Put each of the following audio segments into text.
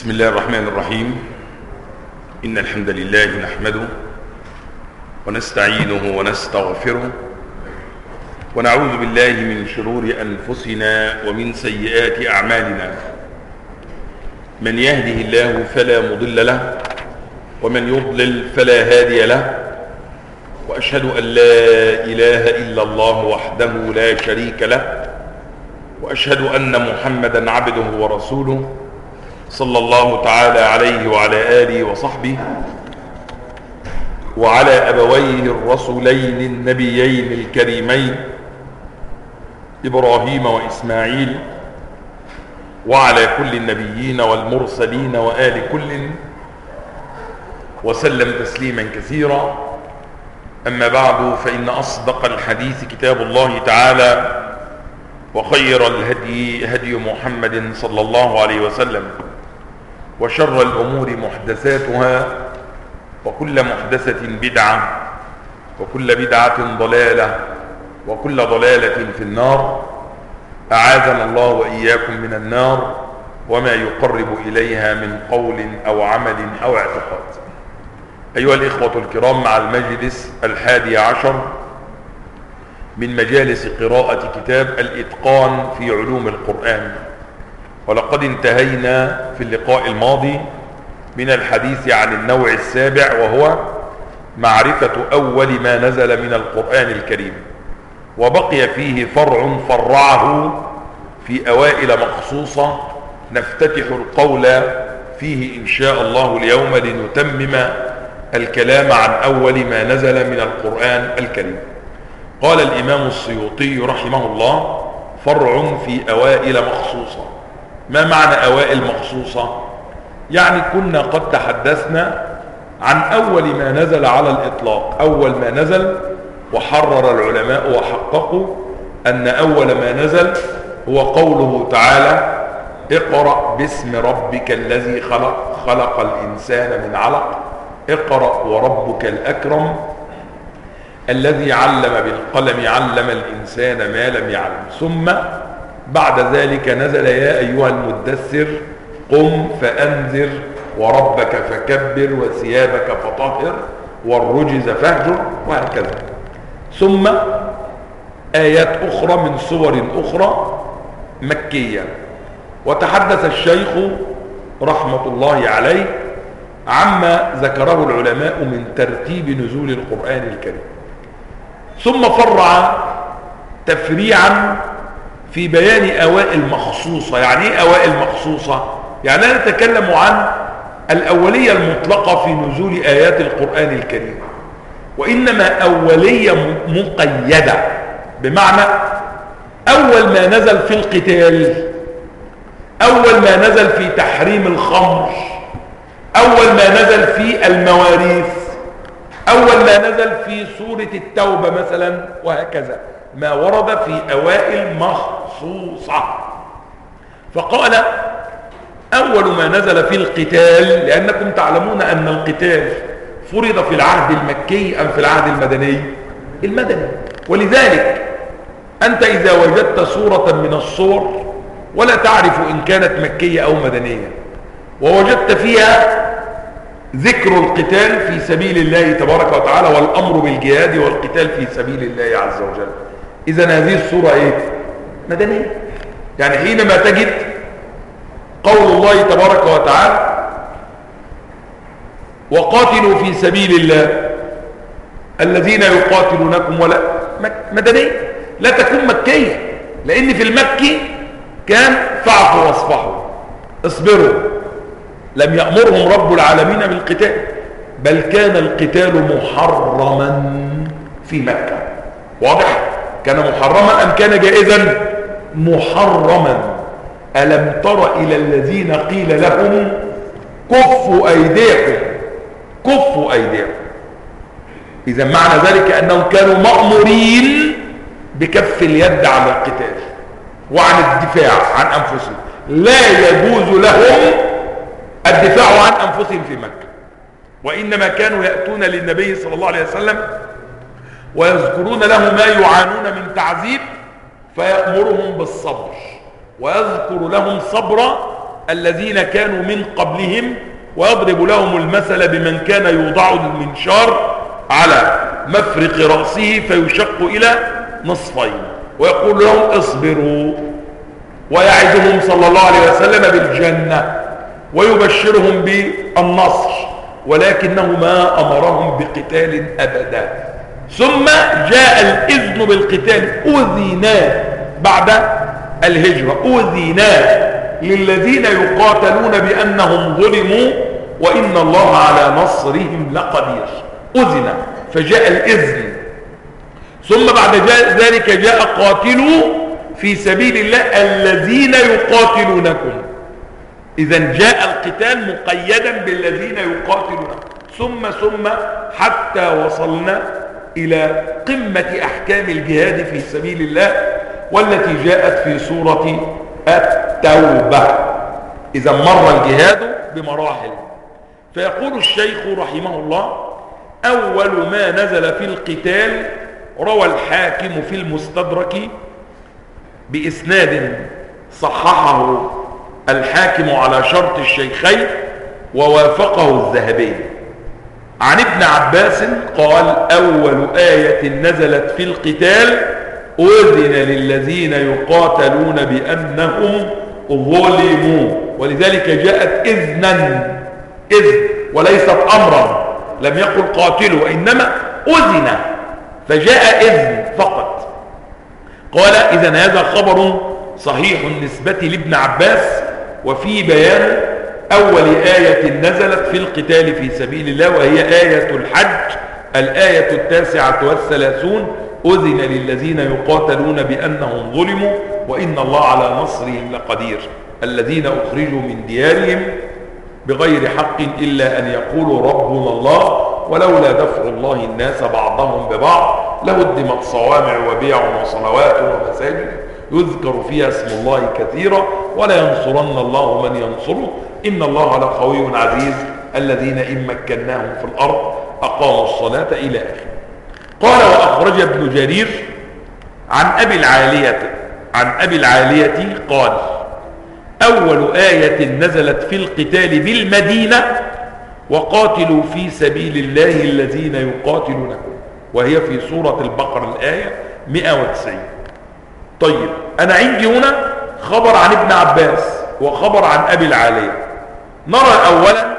بسم الله الرحمن الرحيم. إن الحمد لله نحمده ونستعينه ونستغفره ونعوذ بالله من شرور أنفسنا ومن سيئات أعمالنا. من يهده الله فلا مضل له ومن يضلل فلا هادي له، وأشهد أن لا إله إلا الله وحده لا شريك له، وأشهد أن محمدا عبده ورسوله صلى الله تعالى عليه وعلى آله وصحبه وعلى أبويه الرسولين النبيين الكريمين إبراهيم وإسماعيل وعلى كل النبيين والمرسلين وآل كل وسلم تسليما كثيرا. أما بعد، فإن أصدق الحديث كتاب الله تعالى، وخير الهدي هدي محمد صلى الله عليه وسلم، وشر الأمور محدثاتها، وكل محدثة بدعة، وكل بدعة ضلالة، وكل ضلالة في النار. أعاذنا الله وإياكم من النار وما يقرب إليها من قول أو عمل أو اعتقاد. أيها الإخوة الكرام، مع المجلس 11 من مجالس قراءة كتاب الإتقان في علوم القرآن، ولقد انتهينا في اللقاء الماضي من الحديث عن النوع السابع، وهو معرفة أول ما نزل من القرآن الكريم، وبقي فيه فرع فرعه في أوائل مخصوصة نفتتح القول فيه إن شاء الله اليوم لنتمم الكلام عن أول ما نزل من القرآن الكريم. قال الإمام السيوطي رحمه الله: فرع في أوائل مخصوصة. ما معنى أوائل مخصوصة؟ يعني كنا قد تحدثنا عن أول ما نزل على الإطلاق. أول ما نزل، وحرر العلماء وحققوا أن أول ما نزل هو قوله تعالى: اقرأ باسم ربك الذي خلق، خلق الإنسان من علق، اقرأ وربك الأكرم الذي علم بالقلم، علم الإنسان ما لم يعلم. ثم بعد ذلك نزل: يا أيها المدثر قم فأنذر وربك فكبر وثيابك فطهر والرجز فاهجر، وهكذا. ثم آيات أخرى من سور أخرى مكية. وتحدث الشيخ رحمة الله عليه عما ذكره العلماء من ترتيب نزول القرآن الكريم، ثم فرع تفريعا في بيان أوائل مخصوصة. يعني إيه أوائل مخصوصة؟ يعني لا نتكلم عن الأولية المطلقة في نزول آيات القرآن الكريم، وإنما أولية مقيدة، بمعنى أول ما نزل في القتال، أول ما نزل في تحريم الخمر، أول ما نزل في المواريث، أول ما نزل في سورة التوبة مثلا، وهكذا ما ورد في أوائل مخصوصة. فقال: أول ما نزل في القتال، لأنكم تعلمون أن القتال فرض في العهد المكي أم في العهد المدني؟ المدني. ولذلك أنت إذا وجدت سورة من الصور ولا تعرف إن كانت مكية أو مدنية، ووجدت فيها ذكر القتال في سبيل الله تبارك وتعالى والأمر بالجهاد والقتال في سبيل الله عز وجل، إذن هذه السورة إيه؟ مدنية. يعني حينما تجد قول الله تبارك وتعالى: وقاتلوا في سبيل الله الذين يقاتلونكم، ولا مدنية، لا تكون مكية، لأن في المكي كان فاعفوا واصفحوا، اصبروا، لم يأمرهم رب العالمين بالقتال، بل كان القتال محرما في مكة. واضح؟ كان محرما أم كان جائزا؟ محرما. ألم تر إلى الذين قيل لهم كفوا أيديكم، كفوا أيديكم. إذا معنى ذلك أنهم كانوا مأمورين بكف اليد عن القتال وعن الدفاع عن أنفسهم. لا يجوز لهم الدفاع عن أنفسهم في مكة، وإنما كانوا يأتون للنبي صلى الله عليه وسلم ويذكرون له ما يعانون من تعذيب، فيأمرهم بالصبر، ويذكر لهم صبر الذين كانوا من قبلهم ويضرب لهم المثل بمن كان يوضع المنشار على مفرق رأسه فيشق إلى نصفين ويقول لهم اصبروا، ويعدهم صلى الله عليه وسلم بالجنة ويبشرهم بالنصر، ولكنه ما أمرهم بقتال أبدا. ثم جاء الإذن بالقتال، أذنا بعد الهجرة، أذنا للذين يقاتلون بأنهم ظلموا وإن الله على نصرهم لقدير. أذن، فجاء الإذن. ثم بعد ذلك جاء قاتلوا في سبيل الله الذين يقاتلونكم. إذن جاء القتال مقيدا بالذين يقاتلونكم، ثم حتى وصلنا إلى قمة أحكام الجهاد في سبيل الله والتي جاءت في سورة التوبة. إذا مر الجهاد بمراحل. فيقول الشيخ رحمه الله: أول ما نزل في القتال روى الحاكم في المستدرك بإسناد صححه الحاكم على شرط الشيخين ووافقه الذهبي عن ابن عباس قال: أول آية نزلت في القتال أذن للذين يقاتلون بأنهم ظلموا، ولذلك جاءت إذنا، إذن وليست أمرا، لم يقل قاتلوا وإنما أذن، فجاء إذن فقط. قال: إذن هذا خبر صحيح النسبة لابن عباس، وفي بيان أول آية نزلت في القتال في سبيل الله وهي آية الحج الآية 39 أذن للذين يقاتلون بأنهم ظلموا وإن الله على نصرهم لقدير، الذين أخرجوا من ديارهم بغير حق إلا أن يقولوا ربنا الله ولولا دفع الله الناس بعضهم ببعض لهدمت صوامع وبيع وصلوات ومساجد يذكر فيها اسم الله كثيرا ولا ينصرن الله من ينصره إن الله لقوي عزيز الذين إن مكناهم في الأرض أقاموا الصلاة إلى آخره. قال: وأخرج ابن جرير عن أبي العالية قال: أول آية نزلت في القتال بالمدينة وقاتلوا في سبيل الله الذين يقاتلونكم، وهي في سورة البقرة الآية 190. طيب، أنا عندي هنا خبر عن ابن عباس وخبر عن أبي العالية. نرى أولا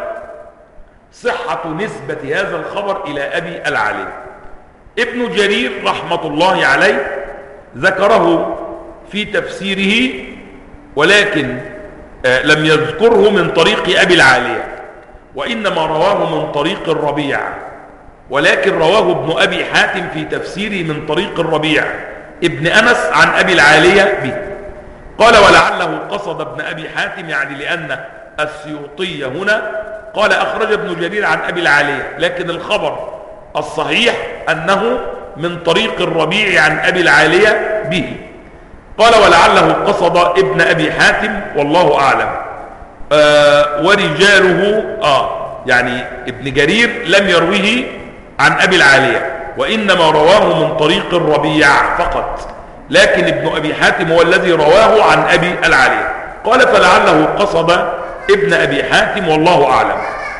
صحة نسبة هذا الخبر إلى أبي العالية. ابن جرير رحمة الله عليه ذكره في تفسيره ولكن لم يذكره من طريق أبي العالية، وإنما رواه من طريق الربيع، ولكن رواه ابن أبي حاتم في تفسيره من طريق الربيع ابن أنس عن أبي العالية به. قال: ولعله قصد ابن أبي حاتم، يعني لأن السيوطي هنا قال أخرج ابن جرير عن أبي العالية، لكن الخبر الصحيح أنه من طريق الربيع عن أبي العالية به. قال: ولعله قصد ابن أبي حاتم والله أعلم. ورجاله يعني ابن جرير لم يرويه عن أبي العالية، وإنما رواه من طريق الربيع فقط، لكن ابن أبي حاتم هو الذي رواه عن أبي العالية. قال: فلعله قصد ابن أبي حاتم والله أعلم.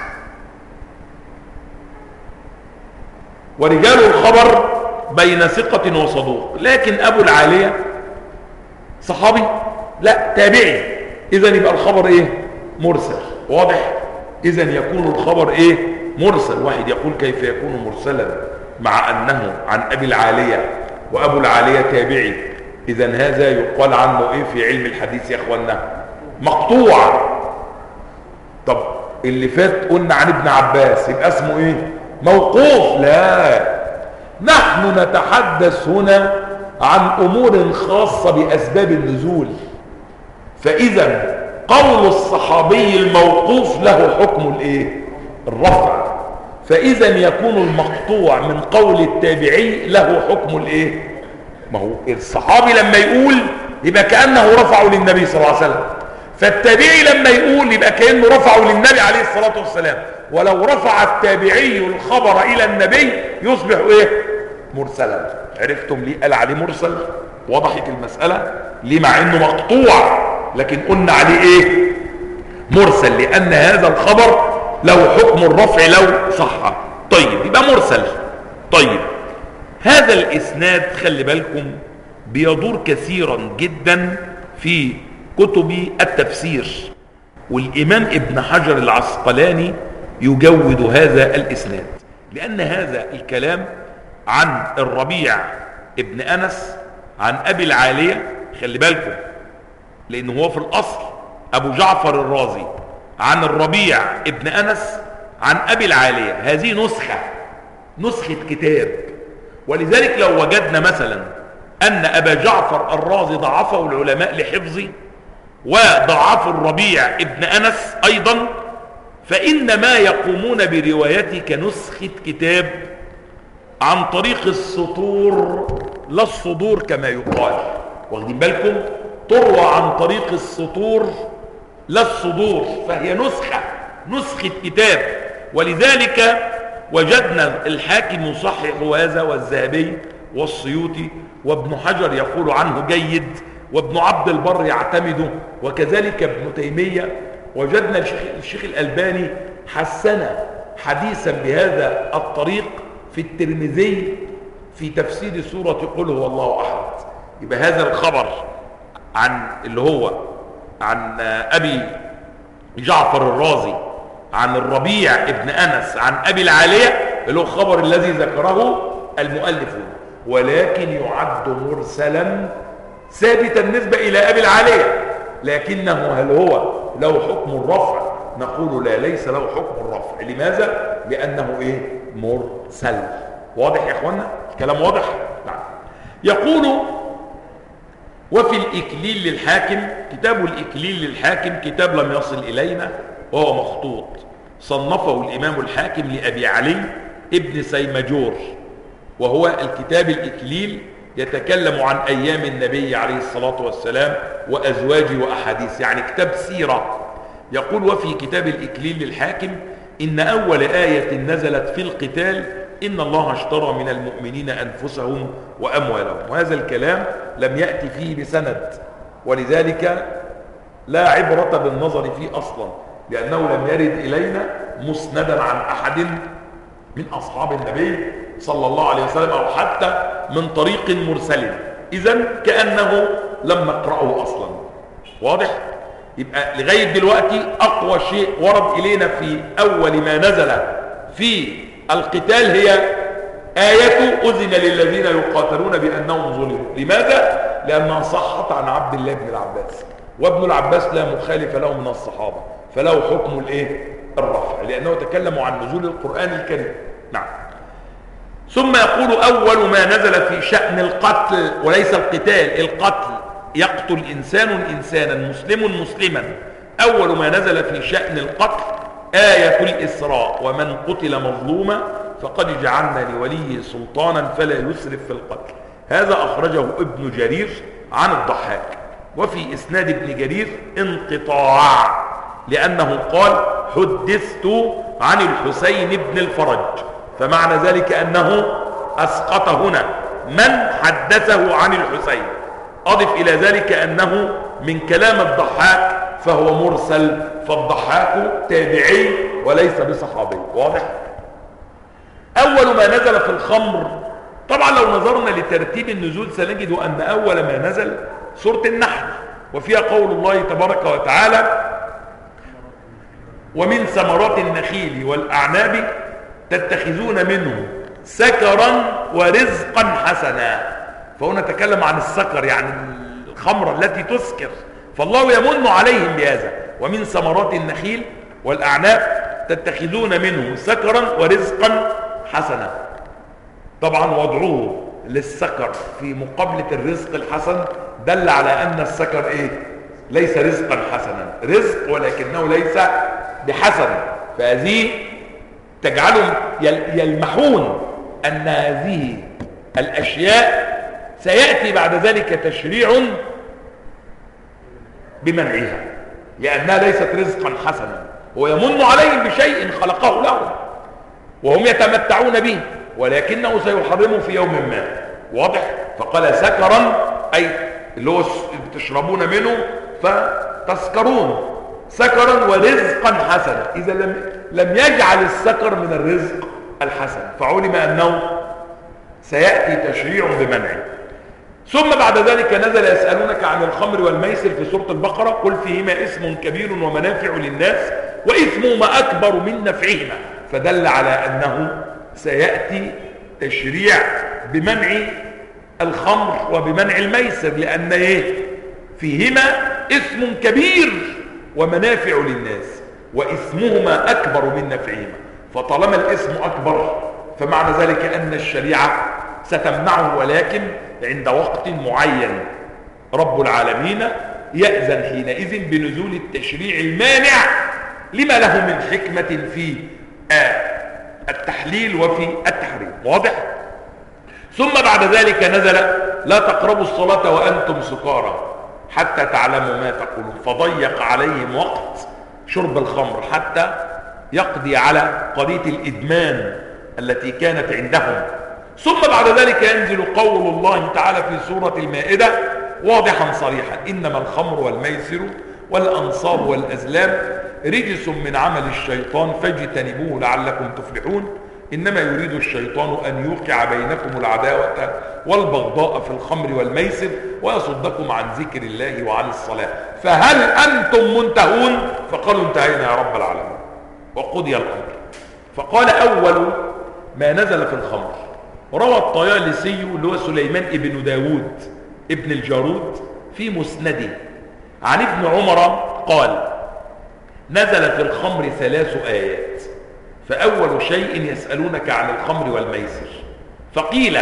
ورجال الخبر بين ثقة وصدوق، لكن أبو العالية صحابي؟ لا، تابعي. إذن يبقى الخبر إيه؟ مرسل. واضح؟ إذن يكون الخبر إيه؟ مرسل. واحد يقول كيف يكون مرسلا مع أنه عن أبي العالية وأبو العالية تابعي؟ إذن هذا يقال عنه إيه في علم الحديث يا أخوانا؟ مقطوع. طب اللي فات قلنا عن ابن عباس، يبقى اسمه إيه؟ موقوف. لا، نحن نتحدث هنا عن أمور خاصة بأسباب النزول، فإذا قول الصحابي الموقوف له حكم الإيه؟ الرفع، فإذا يكون المقطوع من قول التابعي له حكم الإيه؟ ما هو الصحابي لما يقول يبقى كأنه رفعه للنبي صلى الله عليه وسلم، فالتابعي لما يقول يبقى كأنه رفعه للنبي عليه الصلاة والسلام، ولو رفع التابعي الخبر إلى النبي يصبح إيه؟ مرسلا. عرفتم ليه قال عليه مرسل؟ وضحت المسألة ليه مع انه مقطوع لكن قلنا عليه ايه؟ مرسل، لأن هذا الخبر له حكم الرفع لو صح. طيب يبقى مرسل. طيب هذا الإسناد خلي بالكم بيدور كثيرا جدا في كتب التفسير، والإمام ابن حجر العسقلاني يجود هذا الإسناد، لأن هذا الكلام عن الربيع ابن أنس عن أبي العالية، خلي بالكم لأنه هو في الأصل أبو جعفر الرازي عن الربيع ابن أنس عن أبي العالية، هذه نسخة كتاب. ولذلك لو وجدنا مثلا أن أبا جعفر الرازي ضعفه العلماء لحفظه وضعفوا الربيع ابن أنس أيضا، فإنما يقومون بروايته كنسخة كتاب عن طريق السطور لا الصدور كما يقال، واخدين بالكم؟ تروى عن طريق السطور لا الصدور، فهي نسخة كتاب. ولذلك وجدنا الحاكم يصحح هذا والذهبي والسيوطي، وابن حجر يقول عنه جيد، وابن عبد البر يعتمده، وكذلك ابن تيمية. وجدنا الشيخ الألباني حسن حديثا بهذا الطريق في الترمذي في تفسير سورة قل هو الله أحد. يبقى هذا الخبر عن اللي هو عن أبي جعفر الرازي عن الربيع ابن أنس عن أبي العالية اللي هو الخبر الذي ذكره المؤلفون، ولكن يعد مرسلا ثابتا نسبة إلى أبي العالية، لكنه هل هو له حكم الرفع؟ نقول لا، ليس له حكم الرفع. لماذا؟ لأنه إيه؟ مرسل. واضح يا إخوانا؟ الكلام واضح؟ نعم. يقول وفي الإكليل للحاكم، كتاب الإكليل للحاكم كتاب لم يصل إلينا وهو مخطوط، صنفه الإمام الحاكم لأبي علي ابن سيمجور، وهو الكتاب الإكليل يتكلم عن أيام النبي عليه الصلاة والسلام وأزواجه وأحاديث، يعني كتاب سيرة. يقول وفي كتاب الإكليل للحاكم إن أول آية نزلت في القتال إن الله اشترى من المؤمنين أنفسهم وأموالهم، وهذا الكلام لم يأتي فيه بسند، ولذلك لا عبرة بالنظر فيه أصلا، لأنه لم يرد إلينا مسندا عن أحد من أصحاب النبي صلى الله عليه وسلم أو حتى من طريق مرسل، إذن كأنه لم نقرأه أصلا. واضح؟ يبقى لغاية دلوقتي أقوى شيء ورد إلينا في أول ما نزل في القتال هي آية أذن للذين يقاتلون بأنهم ظلموا. لماذا؟ لأنها صحت عن عبد الله بن العباس، وابن العباس لا مخالف له من الصحابة، فله حكم الرفع، لأنه تكلم عن نزول القرآن الكريم. نعم. ثم يقول أول ما نزل في شأن القتل وليس القتال، القتل يقتل إنسان إنسانا مسلم مسلما، أول ما نزل في شأن القتل آية الإسراء ومن قتل مظلوما فقد جعلنا لوليه سلطانا فلا يسرف في القتل. هذا أخرجه ابن جرير عن الضحاك، وفي إسناد ابن جرير انقطاع، لأنه قال حدثت عن الحسين بن الفرج، فمعنى ذلك أنه أسقط هنا من حدثه عن الحسين. أضف إلى ذلك أنه من كلام الضحاك فهو مرسل، فالضحاك تابعي وليس بصحابي. واضح؟ أول ما نزل في الخمر، طبعا لو نظرنا لترتيب النزول سنجد أن أول ما نزل سورة النحل، وفيها قول الله تبارك وتعالى ومن ثمرات النخيل والأعناب تتخذون منه سكرا ورزقا حسنا. فهنا نتكلم عن السكر، يعني الخمرة التي تسكر، فالله يمن عليهم بهذا. ومن ثمرات النخيل والأعناب تتخذون منه سكرا ورزقا حسنا. طبعا وضعوه للسكر في مقابلة الرزق الحسن دل على أن السكر ليس رزقا حسنا، رزق ولكنه ليس بحسن، فهذه تجعلهم يلمحون أن هذه الأشياء سيأتي بعد ذلك تشريع بمنعها، لأنها ليست رزقا حسنا، ويمن عليهم بشيء خلقه لهم وهم يتمتعون به، ولكنه سيحرمه في يوم ما. واضح؟ فقال سكرا أي اللي هو بتشربون منه فتسكرون، سكرا ورزقا حسنا. إذا لم يجعل السكر من الرزق الحسن، فعلم أنه سيأتي تشريع بمنعه. ثم بعد ذلك نزل يسألونك عن الخمر والميسر في سورة البقرة، قل فيهما اسم كبير ومنافع للناس وإثمهما أكبر من نفعهما، فدل على أنه سيأتي تشريع بمنع الخمر وبمنع الميسر، لأن فيهما اسم كبير ومنافع للناس وإثمهما أكبر من نفعهما. فطالما الاسم أكبر فمعنى ذلك أن الشريعة ستمنعه، ولكن عند وقت معين رب العالمين يأذن حينئذ بنزول التشريع المانع لما له من حكمة في التحليل وفي التحريم. واضح؟ ثم بعد ذلك نزل لا تقربوا الصلاة وأنتم سكارى حتى تعلموا ما تقولون، فضيق عليهم وقت شرب الخمر حتى يقضي على قضية الإدمان التي كانت عندهم. ثم بعد ذلك ينزل قول الله تعالى في سورة المائدة واضحا صريحا: إنما الخمر والميسر والأنصاب والأزلام رجس من عمل الشيطان فاجتنبوه لعلكم تفلحون، إنما يريد الشيطان أن يوقع بينكم العداوة والبغضاء في الخمر والميسر ويصدكم عن ذكر الله وعن الصلاة فهل أنتم منتهون؟ فقالوا انتهينا يا رب العالمين، وقضي الأمر. فقال أول ما نزل في الخمر، روى الطيالسي اللي هو سليمان ابن داود ابن الجارود في مسنده عن ابن عمر قال: نزل في الخمر 3 آيات، فأول شيء يسألونك عن الخمر والميسر، فقيل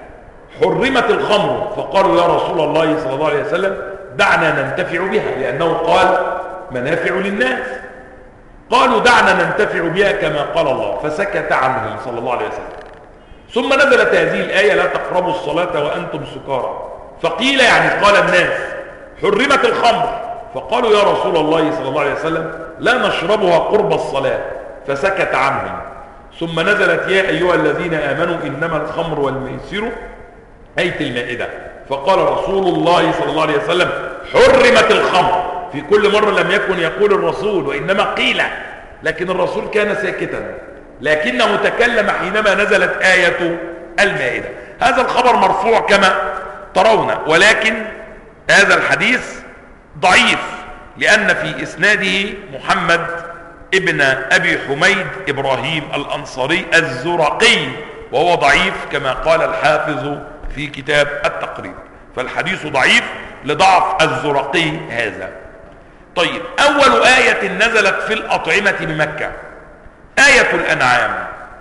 حرمت الخمر، فقالوا يا رسول الله صلى الله عليه وسلم دعنا ننتفع بها، لأنه قال منافع للناس. قالوا دعنا ننتفع بها كما قال الله، فسكت عنهم صلى الله عليه وسلم. ثم نزلت هذه الآية لا تقربوا الصلاة وأنتم سكارى، فقيل يعني قال الناس حرمت الخمر، فقالوا يا رسول الله صلى الله عليه وسلم لا نشربها قرب الصلاة، فسكت عنهم. ثم نزلت يا أيها الذين آمنوا إنما الخمر والميسر، آية المائدة، فقال رسول الله صلى الله عليه وسلم حرمت الخمر. في كل مرة لم يكن يقول الرسول وإنما قيل، لكن الرسول كان ساكتا، لكنه تكلم حينما نزلت آية المائدة. هذا الخبر مرفوع كما ترون، ولكن هذا الحديث ضعيف لأن في إسناده محمد ابن أبي حميد إبراهيم الأنصاري الزرقي، وهو ضعيف كما قال الحافظ في كتاب التقريب، فالحديث ضعيف لضعف الزرقي هذا. طيب، أول آية نزلت في الأطعمة بمكة آية الأنعام: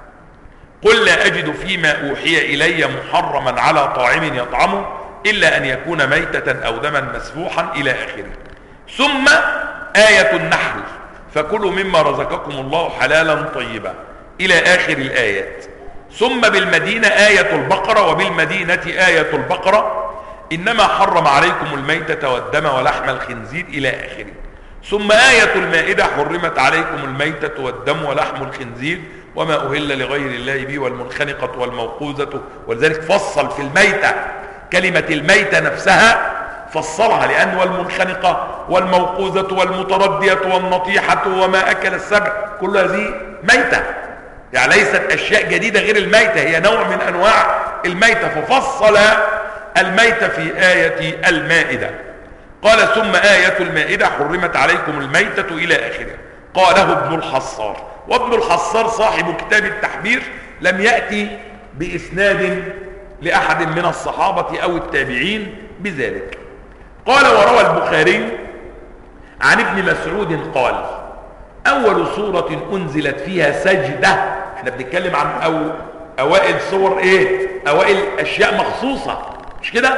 قل لا أجد فيما أوحي إلي محرما على طاعم يطعمه إلا أن يكون ميتة أو دما مسفوحا إلى آخره. ثم آية النحل: فكلوا مما رزقكم الله حلالا طيبا إلى آخر الآيات. ثم بالمدينة آية البقرة، وبالمدينة آية البقرة: إنما حرم عليكم الميتة والدم ولحم الخنزير إلى آخره. ثم آية المائدة: حرمت عليكم الميتة والدم ولحم الخنزير وما أهل لغير الله به والمنخنقة والموقوذة. ولذلك فصل في الميتة، كلمة الميتة نفسها فصلها، لأن والمنخنقة والموقوذة والمتردية والنطيحة وما أكل السبع كل هذه ميتة، يعني ليست أشياء جديدة غير الميتة، هي نوع من أنواع الميتة، ففصل الميتة في آية المائدة. قال: ثم آية المائدة: حرمت عليكم الميتة إلى آخره. قاله ابن الحصار، وابن الحصار صاحب كتاب التحبير لم يأتي بإسناد لأحد من الصحابة أو التابعين بذلك. قال: وروى البخاري عن ابن مسعود قال: أول سورة أنزلت فيها سجدة، احنا بنتكلم عن أوائل سور أوائل أشياء مخصوصة، مش كده؟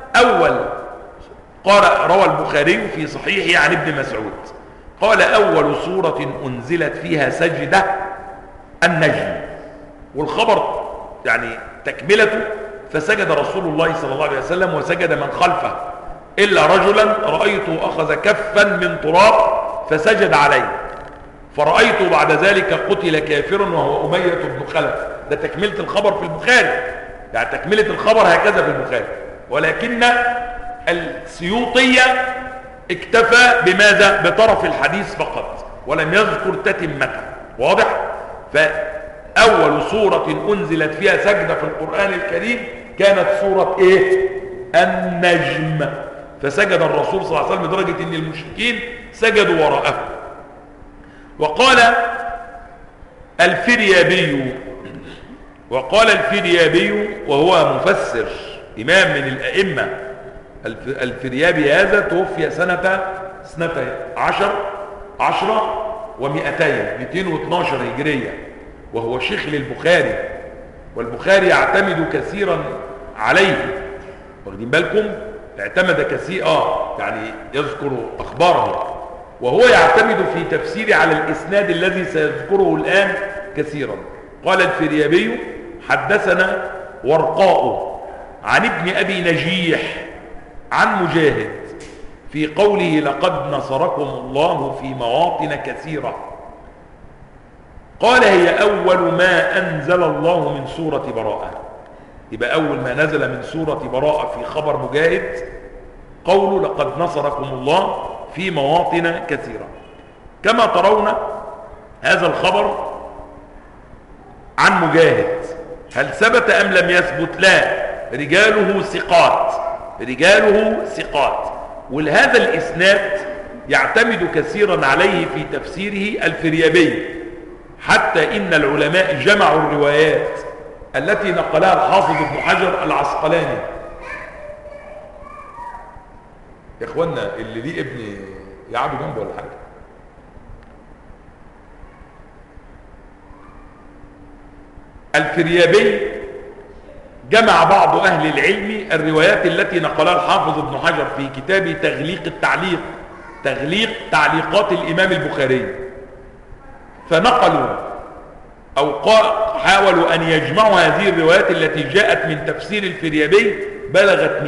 قال روى البخاري في صحيحه عن ابن مسعود قال: أول سورة أنزلت فيها سجدة النجم. والخبر يعني تكملته: فسجد رسول الله صلى الله عليه وسلم وسجد من خلفه إلا رجلا رأيته أخذ كفا من تراب فسجد عليه، فرأيته بعد ذلك قتل كافرا وهو أمية بن خلف. ده تكملة الخبر في البخاري، يعني تكملة الخبر هكذا في البخاري. ولكن السيوطية اكتفى بماذا؟ بطرف الحديث فقط ولم يذكر تتمته. واضح؟ فأول سورة أنزلت فيها سجدة في القرآن الكريم كانت سورة ايه؟ النجم. فسجد الرسول صلى الله عليه وسلم لدرجة ان المشركين سجدوا وراءه. وقال الفريابي وهو مفسر إمام من الأئمة، الفريابي هذا توفي سنة 212 هجرية، وهو شيخ للبخاري، والبخاري يعتمد كثيرا عليه. واخدين بالكم؟ اعتمد كثير يعني يذكر أخباره، وهو يعتمد في تفسيره على الإسناد الذي سيذكره الآن كثيرا. قال الفريابي: حدثنا ورقاء عن ابن أبي نجيح عن مجاهد في قوله: لقد نصركم الله في مواطن كثيرة. قال: هي أول ما أنزل الله من سورة براءة. يبقى أول ما نزل من سورة براءة في خبر مجاهد قوله: لقد نصركم الله في مواطن كثيرة. كما ترون هذا الخبر عن مجاهد هل ثبت أم لم يثبت؟ لا، رجاله ثقات. ولهذا الإسناد يعتمد كثيرا عليه في تفسيره الفريابي، حتى إن العلماء جمعوا الروايات التي نقلها الحافظ ابن حجر العسقلاني. يا اخوانا اللي ليه ابن يقعدوا جنبه ولا حاجه. الفريابي جمع بعض اهل العلم الروايات التي نقلها الحافظ ابن حجر في كتابه تغليق تعليقات الامام البخاري، فنقلوا او حاولوا ان يجمعوا هذه الروايات التي جاءت من تفسير الفريابي، بلغت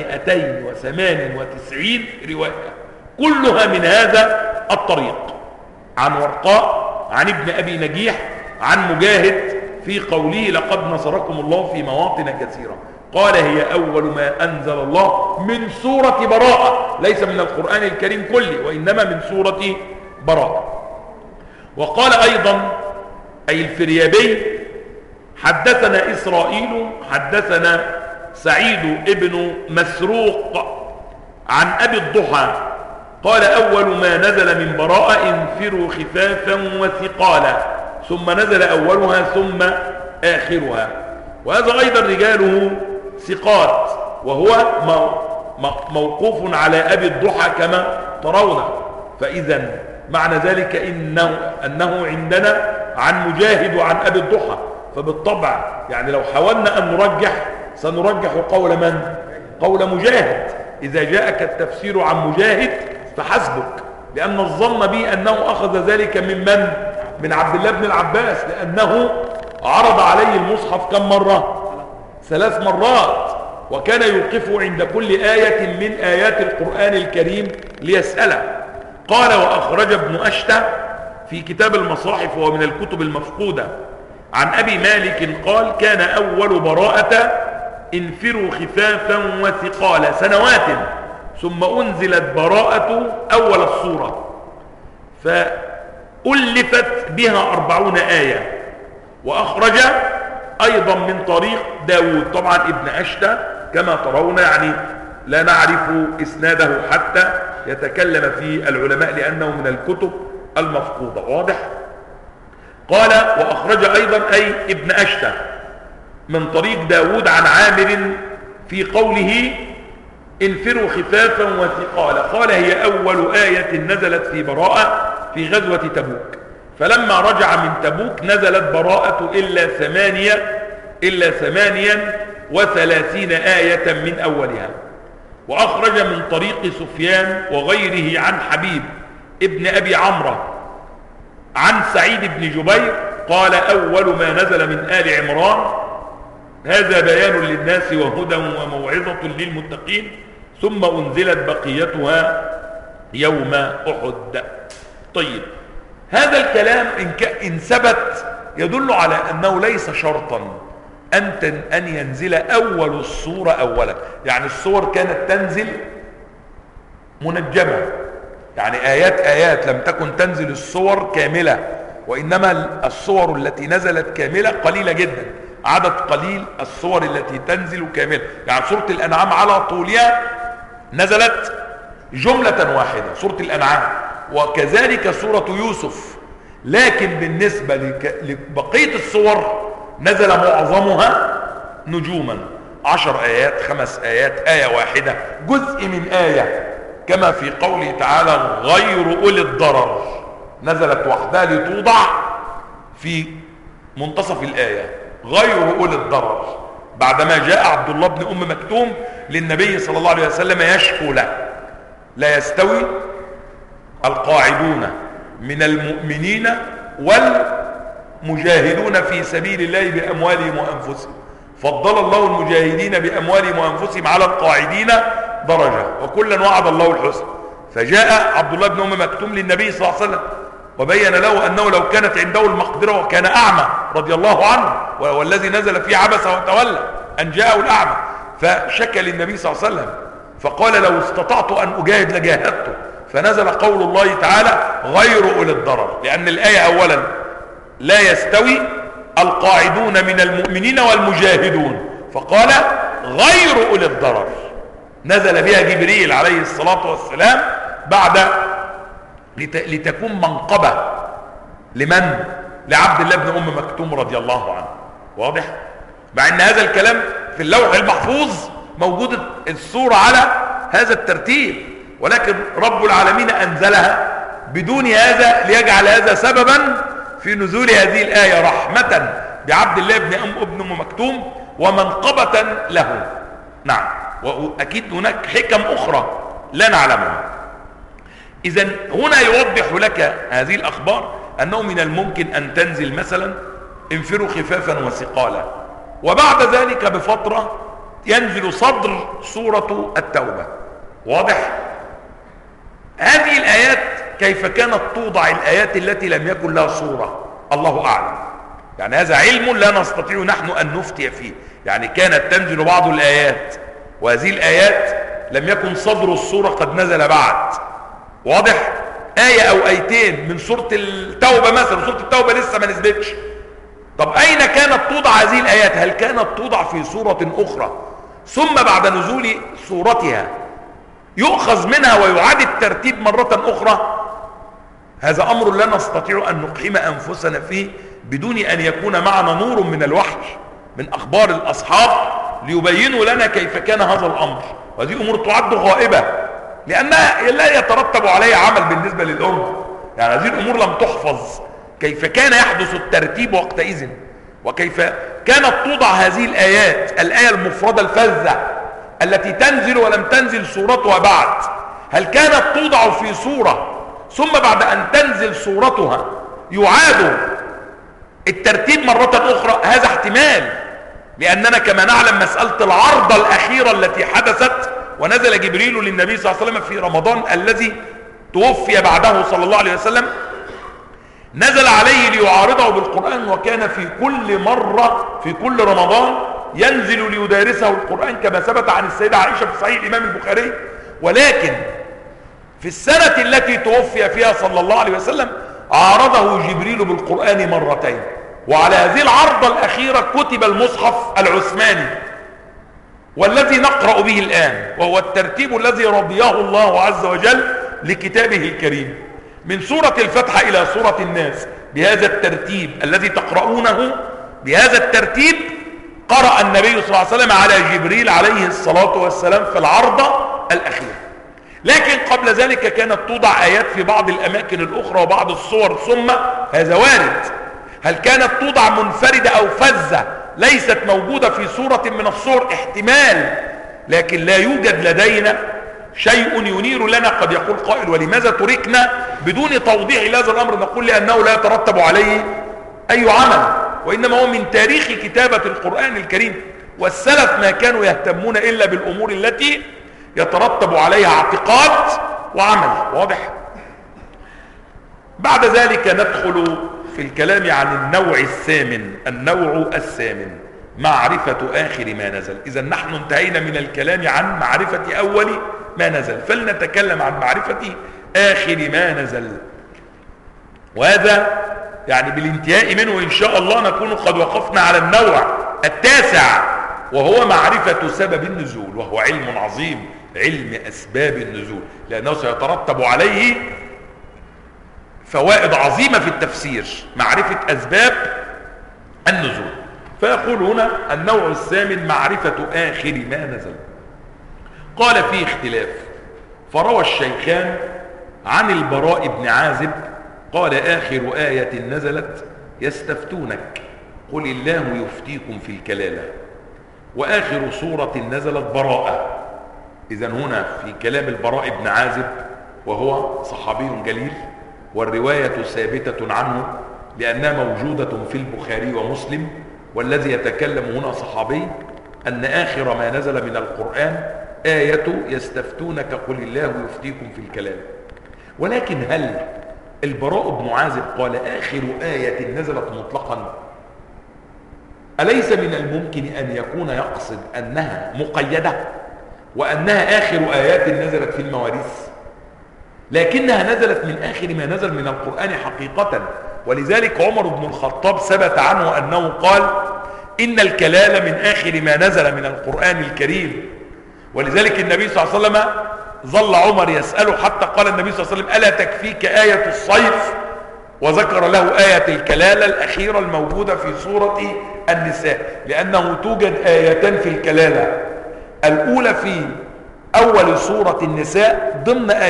298 رواية كلها من هذا الطريق، عن ورقاء عن ابن أبي نجيح عن مجاهد في قوله: لقد نصركم الله في مواطن كثيرة. قال: هي أول ما أنزل الله من سورة براءة، ليس من القرآن الكريم كله، وإنما من سورة براءة. وقال أيضا أي الفريابي: حدثنا إسرائيل حدثنا سعيد ابن مسروق عن أبي الضحى قال: أول ما نزل من براءة: انفروا خفافا وثقالا، ثم نزل أولها ثم آخرها. وهذا أيضا رجاله ثقات، وهو موقوف على أبي الضحى كما ترون. فإذا معنى ذلك أنه عندنا عن مجاهد وعن أبي الضحى، فبالطبع يعني لو حاولنا أن نرجح سنرجح قول من؟ قول مجاهد. إذا جاءك التفسير عن مجاهد فحسبك، لأن الظن به أنه أخذ ذلك من من عبد الله بن العباس، لأنه عرض عليه المصحف كم مرة؟ 3 مرات، وكان يوقفه عند كل آية من آيات القرآن الكريم ليسأله. قال: وأخرج ابن أشتى في كتاب المصاحف وهو من الكتب المفقودة عن أبي مالك قال: كان أول براءة: انفروا خفافا وثقالا، سنوات، ثم أنزلت براءة أول السورة، فألفت بها 40 آية. وأخرج أيضا من طريق داود، طبعا ابن أشتى كما ترون يعني لا نعرف إسناده حتى يتكلم فيه العلماء لأنه من الكتب المفقودة. واضح؟ قال: وأخرج أيضا أي ابن أشتى من طريق داود عن عامر في قوله: انفروا خفافا وثقالا. قال: هي أول آية نزلت في براءة في غزوة تبوك، فلما رجع من تبوك نزلت براءة إلا 38 آية من أولها. وأخرج من طريق سفيان وغيره عن حبيب ابن أبي عمرو عن سعيد بن جبير قال: أول ما نزل من آل عمران هذا بيان للناس وهدى وموعظة للمتقين، ثم أنزلت بقيتها يوم أحد. طيب، هذا الكلام إن ثبت يدل على أنه ليس شرطا أن ينزل أول السورة أولا، يعني السور كانت تنزل منجمة، يعني آيات لم تكن تنزل السور كاملة، وإنما السور التي نزلت كاملة قليلة جدا، عدد قليل السور التي تنزل كاملة. يعني سورة الأنعام على طولها نزلت جملة واحدة، سورة الأنعام، وكذلك سورة يوسف. لكن بالنسبة لبقية السور نزل معظمها نجوما، 10 آيات، 5 آيات، آية واحدة، جزء من آية، كما في قوله تعالى غير أولي الضرر، نزلت وحدها لتوضع في منتصف الآية، غير أولي الضرر، بعدما جاء عبد الله بن أم مكتوم للنبي صلى الله عليه وسلم يشكو له: لا يستوي القاعدون من المؤمنين والمجاهدون في سبيل الله بأموالهم وأنفسهم، فضل الله المجاهدين بأموالهم وأنفسهم على القاعدين درجة، وكلا وعد الله الحسنى. فجاء عبد الله بن أم مكتوم للنبي صلى الله عليه وسلم وبين له أنه لو كانت عنده المقدرة، وكان أعمى رضي الله عنه، والذي نزل فيه عبس وتولى أن جاءه الأعمى، فشكى للنبي صلى الله عليه وسلم فقال: لو استطعت أن أجاهد لجاهدته. فنزل قول الله تعالى غير أولي الضرر، لأن الآية أولا لا يستوي القاعدون من المؤمنين والمجاهدون، فقال غير أولي الضرر، نزل بها جبريل عليه الصلاة والسلام بعد لتكون منقبة لمن؟ لعبد الله بن أم مكتوم رضي الله عنه. واضح؟ مع ان هذا الكلام في اللوح المحفوظ موجود السورة على هذا الترتيب، ولكن رب العالمين أنزلها بدون هذا ليجعل هذا سببا في نزول هذه الآية، رحمة بعبد الله بن أم مكتوم ومنقبة له. نعم، وأكيد هناك حكم أخرى لا نعلمها. إذن هنا يوضح لك هذه الأخبار أنه من الممكن أن تنزل مثلا انفروا خفافا وثقالا، وبعد ذلك بفترة ينزل صدر سورة التوبة. واضح؟ هذه الآيات كيف كانت توضع الآيات التي لم يكن لها صورة الله أعلم، يعني هذا علم لا نستطيع نحن أن نفتي فيه. يعني كانت تنزل بعض الآيات، وهذه الآيات لم يكن صدر السورة قد نزل بعد. واضح؟ آية أو آيتين من سورة التوبة مثلا، سورة التوبة لسه ما نزلتش. طب أين كانت توضع هذه الآيات؟ هل كانت توضع في سورة أخرى ثم بعد نزول سورتها يؤخذ منها ويعاد الترتيب مرة أخرى؟ هذا أمر لا نستطيع أن نقحم أنفسنا فيه بدون أن يكون معنا نور من الوحي من أخبار الأصحاب ليبينوا لنا كيف كان هذا الأمر. وهذه أمور تعد غائبة لأنها لا يترتب عليها عمل بالنسبة للأمة. يعني هذه الأمور لم تحفظ، كيف كان يحدث الترتيب وقتئذ، وكيف كانت توضع هذه الآيات، الآية المفردة الفذة التي تنزل ولم تنزل سورتها بعد، هل كانت توضع في سورة ثم بعد أن تنزل سورتها يعاد الترتيب مرة أخرى؟ هذا احتمال، لأننا كما نعلم مسألة العرضة الأخيرة التي حدثت ونزل جبريل للنبي صلى الله عليه وسلم في رمضان الذي توفي بعده صلى الله عليه وسلم، نزل عليه ليعارضه بالقرآن، وكان في كل مرة في كل رمضان ينزل ليدارسه القرآن كما ثبت عن السيدة عائشة في صحيح الإمام البخاري. ولكن في السنة التي توفي فيها صلى الله عليه وسلم عارضه جبريل بالقرآن مرتين، وعلى هذه العرضة الأخيرة كتب المصحف العثماني والذي نقرأ به الآن، وهو الترتيب الذي رضيه الله عز وجل لكتابه الكريم، من سورة الفتح إلى سورة الناس بهذا الترتيب الذي تقرؤونه. بهذا الترتيب قرأ النبي صلى الله عليه وسلم على جبريل عليه الصلاة والسلام في العرضة الأخيرة. لكن قبل ذلك كانت توضع آيات في بعض الأماكن الأخرى وبعض الصور، ثم هذا وارد. هل كانت توضع منفردة أو فزة ليست موجودة في سورة من الصور؟ احتمال، لكن لا يوجد لدينا شيء ينير لنا. قد يقول قائل: ولماذا تركنا بدون توضيح لهذا الأمر؟ نقول: لأنه لا يترتب عليه أي عمل، وإنما هو من تاريخ كتابة القرآن الكريم، والسلف ما كانوا يهتمون إلا بالأمور التي يترتب عليها اعتقاد وعمل. واضح؟ بعد ذلك ندخل في الكلام عن النوع الثامن. النوع الثامن معرفة آخر ما نزل. إذا نحن انتهينا من الكلام عن معرفة أول ما نزل، فلنتكلم عن معرفة آخر ما نزل. وهذا يعني بالانتهاء منه إن شاء الله نكون قد وقفنا على النوع التاسع، وهو معرفة سبب النزول، وهو علم عظيم، علم أسباب النزول، لأنه سيترتب عليه فوائد عظيمة في التفسير، معرفة أسباب النزول. فيقول هنا النوع الثامن معرفة آخر ما نزل. قال فيه اختلاف، فروى الشيخان عن البراء بن عازب قال آخر آية نزلت يستفتونك قل الله يفتيكم في الكلالة، وآخر سورة نزلت براءة. إذن هنا في كلام البراء بن عازب، وهو صحابي جليل، والرواية ثابتة عنه لأنها موجودة في البخاري ومسلم، والذي يتكلم هنا صحابي، أن آخر ما نزل من القرآن آية يستفتونك قل الله يفتيكم في الكلالة. ولكن هل البراء بن عازب قال آخر آية نزلت مطلقا؟ أليس من الممكن أن يكون يقصد أنها مقيدة، وأنها آخر آيات نزلت في المواريث، لكنها نزلت من آخر ما نزل من القرآن حقيقة؟ ولذلك عمر بن الخطاب ثبت عنه أنه قال إن الكلالة من آخر ما نزل من القرآن الكريم. ولذلك النبي صلى الله عليه وسلم ظل عمر يسأله، حتى قال النبي صلى الله عليه وسلم ألا تكفيك آية الصيف؟ وذكر له آية الكلالة الأخيرة الموجودة في سورة النساء، لأنه توجد آيتان في الكلالة، الأولى في أول سورة النساء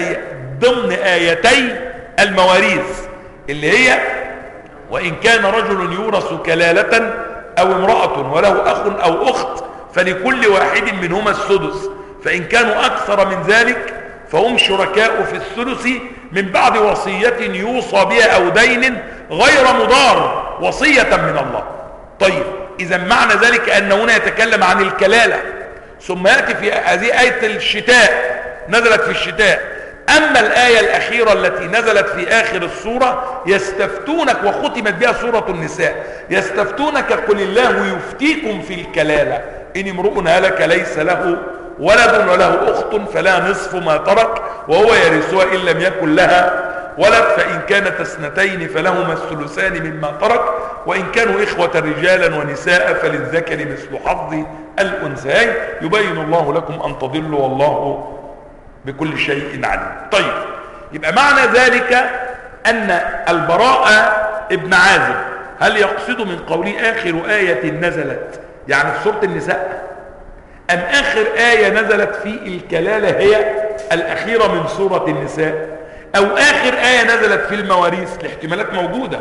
ضمن آيتي المواريث، اللي هي وإن كان رجل يورث كلالة أو امرأة وله أخ أو أخت فلكل واحد منهما السدس، فإن كانوا أكثر من ذلك فهم شركاء في الثلث من بعد وصية يوصى بها أو دين غير مضار، وصية من الله. طيب، إذا معنى ذلك أن هنا يتكلم عن الكلالة، ثم يأتي في هذه آية الشتاء نزلت في الشتاء. أما الآية الأخيرة التي نزلت في آخر السورة يستفتونك، وختمت بها سورة النساء، يستفتونك قل الله يفتيكم في الكلالة إن امرؤ هلك ليس له ولد وله أخت فلا نصف ما ترك وهو يرثها إن لم يكن لها ولد، فإن كانت اثنتين فلهما الثلثان مما ترك، وإن كانوا إخوة رجالا ونساء فللذكر مثل حظ الأنثيين، يبين الله لكم أن تضلوا والله بكل شيء عليم. طيب، يبقى معنى ذلك أن البراء ابن عازب هل يقصد من قوله آخر آية نزلت يعني في سورة النساء، أم آخر آية نزلت في الكلالة هي الأخيرة من سورة النساء، أو آخر آية نزلت في المواريث؟ الاحتمالات موجودة.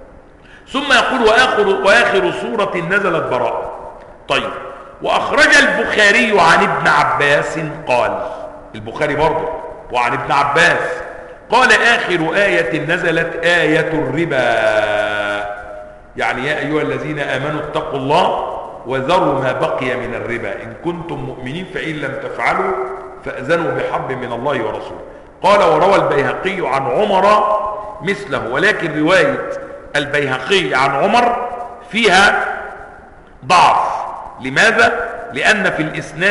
ثم يقول وآخر سورة نزلت براءة. طيب، وأخرج البخاري عن ابن عباس قال، البخاري برضه وعن ابن عباس قال آخر آية نزلت آية الربا، يعني يا أيها الذين آمنوا اتقوا الله وذروا ما بقي من الربا إن كنتم مؤمنين فإن لم تفعلوا فأذنوا بحرب من الله ورسوله. قال وروى البيهقي عن عمر مثله، ولكن رواية البيهقي عن عمر فيها ضعف. لماذا؟ لأن في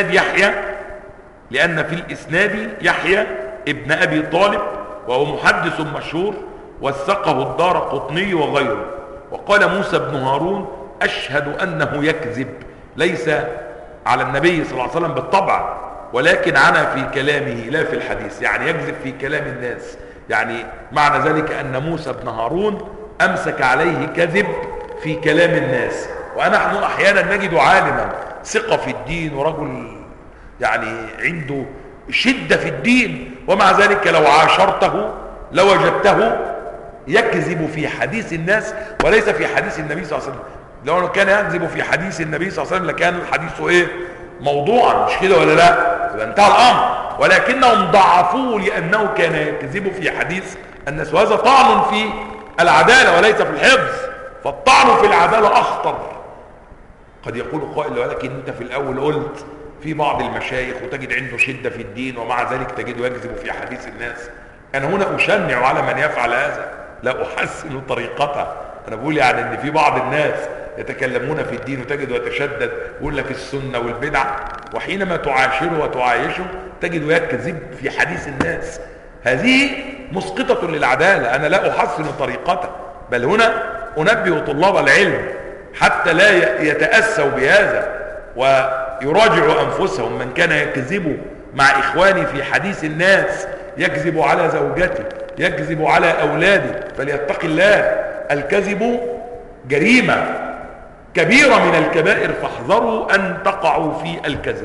الإسناد يحيى ابن أبي طالب، وهو محدث مشهور، وثقه الدارقطني وغيره. وقال موسى بن هارون أشهد أنه يكذب، ليس على النبي صلى الله عليه وسلم بالطبع، ولكن عنا في كلامه لا في الحديث، يعني يكذب في كلام الناس. يعني معنى ذلك أن موسى بن هارون أمسك عليه كذب في كلام الناس. ونحن أحيانا نجد عالما ثقة في الدين ورجل يعني عنده شدة في الدين، ومع ذلك لو عاشرته لوجدته يكذب في حديث الناس وليس في حديث النبي صلى الله عليه وسلم. لو كان يكذب في حديث النبي صلى الله عليه وسلم لكان الحديث موضوعا، مش كده ولا لا؟ يبقى انتهى الامر. ولكنهم ضعفوه لانه كان يكذب في حديث الناس، وهذا طعن في العدالة وليس في الحفظ، فالطعن في العدالة اخطر. قد يقول قائل ولكن انت في الاول قلت في بعض المشايخ وتجد عنده شدة في الدين ومع ذلك تجده يكذب في حديث الناس. انا هنا اشنع على من يفعل هذا، لا احسن طريقته. انا بقول يعني ان في بعض الناس يتكلمون في الدين وتجده يتشدد ويقول لك السنة والبدع، وحينما تعاشره وتعايشه تجده يكذب في حديث الناس. هذه مسقطة للعدالة. أنا لا أحسن طريقته، بل هنا أنبه طلاب العلم حتى لا يتأسوا بهذا ويراجعوا أنفسهم. من كان يكذب مع إخواني في حديث الناس، يكذب على زوجته، يكذب على أولاده، فليتق الله. الكذب جريمة كبيرة من الكبائر، فاحذروا أن تقعوا في الكذب.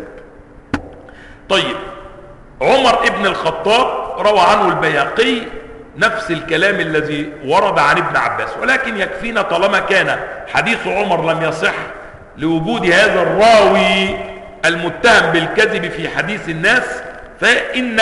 طيب، عمر ابن الخطاب روى عنه البيهقي نفس الكلام الذي ورد عن ابن عباس، ولكن يكفينا طالما كان حديث عمر لم يصح لوجود هذا الراوي المتهم بالكذب في حديث الناس، فإن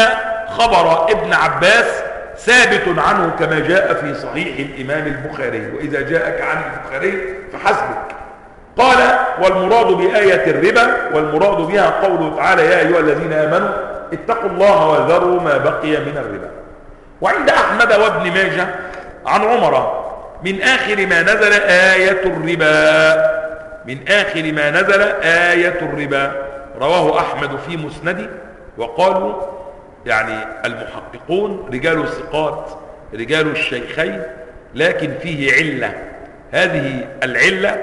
خبر ابن عباس ثابت عنه كما جاء في صحيح الإمام البخاري. وإذا جاءك عن البخاري فحسبك. قال: والمراد بآية الربا، والمراد بها قوله تعالى: يا أيها الذين آمنوا اتقوا الله وذروا ما بقي من الربا. وعند أحمد وابن ماجه عن عمر من آخر ما نزل آية الربا، من آخر ما نزل آية الربا. رواه أحمد في مسنده. وقالوا يعني المحققون رجال ثقات، رجال الشيخين، لكن فيه علة. هذه العلة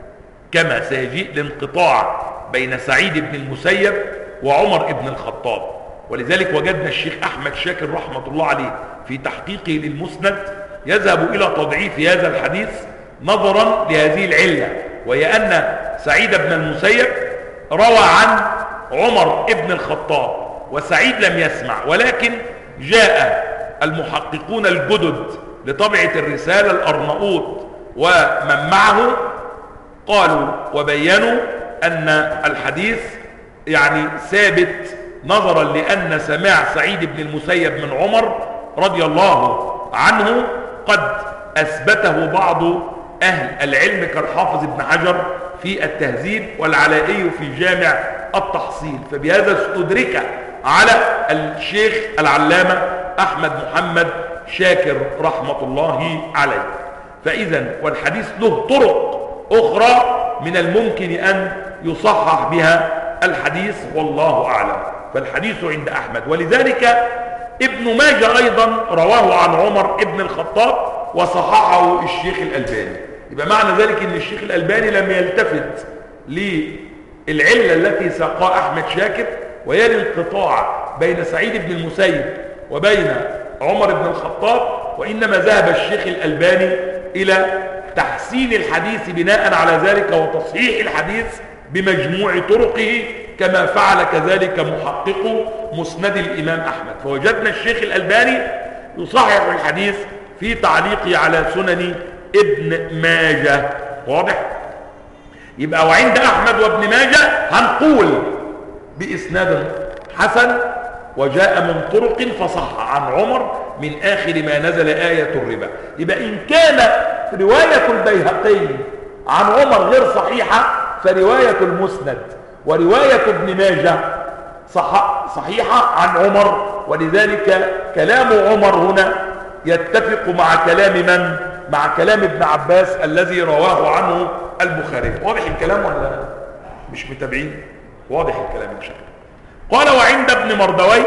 كما سيجيء الانقطاع بين سعيد بن المسيب وعمر بن الخطاب. ولذلك وجدنا الشيخ أحمد شاكر رحمة الله عليه في تحقيقه للمسند يذهب إلى تضعيف هذا الحديث نظرا لهذه العلة، وهي أن سعيد بن المسيب روى عن عمر بن الخطاب وسعيد لم يسمع، ولكن جاء المحققون الجدد لطبعة الرسالة الأرناؤوط ومن معه قالوا وبينوا أن الحديث يعني ثابت نظرا لأن سماع سعيد بن المسيب من عمر رضي الله عنه قد أثبته بعض أهل العلم كالحافظ ابن حجر في التهذيب والعلائي في جامع التحصيل. فبهذا استدرك على الشيخ العلامة أحمد محمد شاكر رحمة الله عليه. فإذا والحديث له طرق أخرى من الممكن أن يصحح بها الحديث والله أعلم. فالحديث عند أحمد، ولذلك ابن ماجه أيضا رواه عن عمر ابن الخطاب وصححه الشيخ الألباني. يبقى معنى ذلك أن الشيخ الألباني لم يلتفت للعلة التي ساقها أحمد شاكر، وهي الانقطاع بين سعيد بن المسيب وبين عمر بن الخطاب، وإنما ذهب الشيخ الألباني إلى تحسين الحديث بناء على ذلك وتصحيح الحديث بمجموع طرقه، كما فعل كذلك محقق مسند الإمام أحمد. فوجدنا الشيخ الألباني يصحح الحديث في تعليقه على سنن ابن ماجه. واضح؟ يبقى وعند أحمد وابن ماجه هنقول بإسناد حسن وجاء من طرق فصح عن عمر من آخر ما نزل آية الربا. يبقى إن كان رواية البيهقي عن عمر غير صحيحة فرواية المسند ورواية ابن ماجه صحيحة عن عمر، ولذلك كلام عمر هنا يتفق مع كلام من؟ مع كلام ابن عباس الذي رواه عنه البخاري. واضح الكلام ولا مش متابعين؟ واضح الكلام إن شاء الله. قال وعند ابن مردوي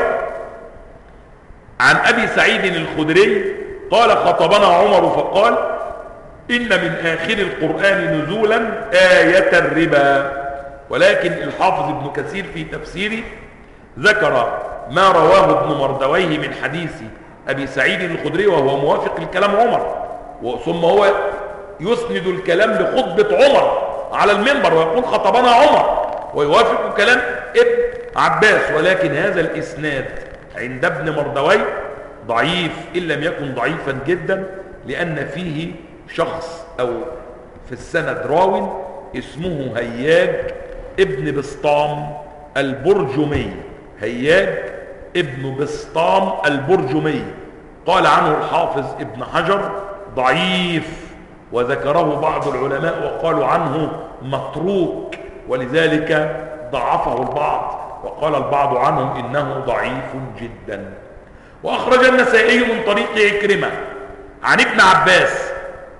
عن أبي سعيد الخدري قال خطبنا عمر فقال إن من آخر القرآن نزولا آية الربا. ولكن الحافظ ابن كثير في تفسيره ذكر ما رواه ابن مردويه من حديث أبي سعيد الخدري وهو موافق لكلام عمر، ثم هو يسند الكلام لخطبة عمر على المنبر ويقول خطبنا عمر، ويوافق كلام ابن عباس. ولكن هذا الإسناد عند ابن مردوي ضعيف إن لم يكن ضعيفا جدا، لأن فيه شخص أو في السند راوي اسمه هياج ابن بسطام البرجمي. هياج ابن بسطام البرجمي قال عنه الحافظ ابن حجر ضعيف، وذكره بعض العلماء وقالوا عنه متروك، ولذلك ضعفه البعض وقال البعض عنهم إنه ضعيف جدا. وأخرج النسائي من طريق عكرمة عن ابن عباس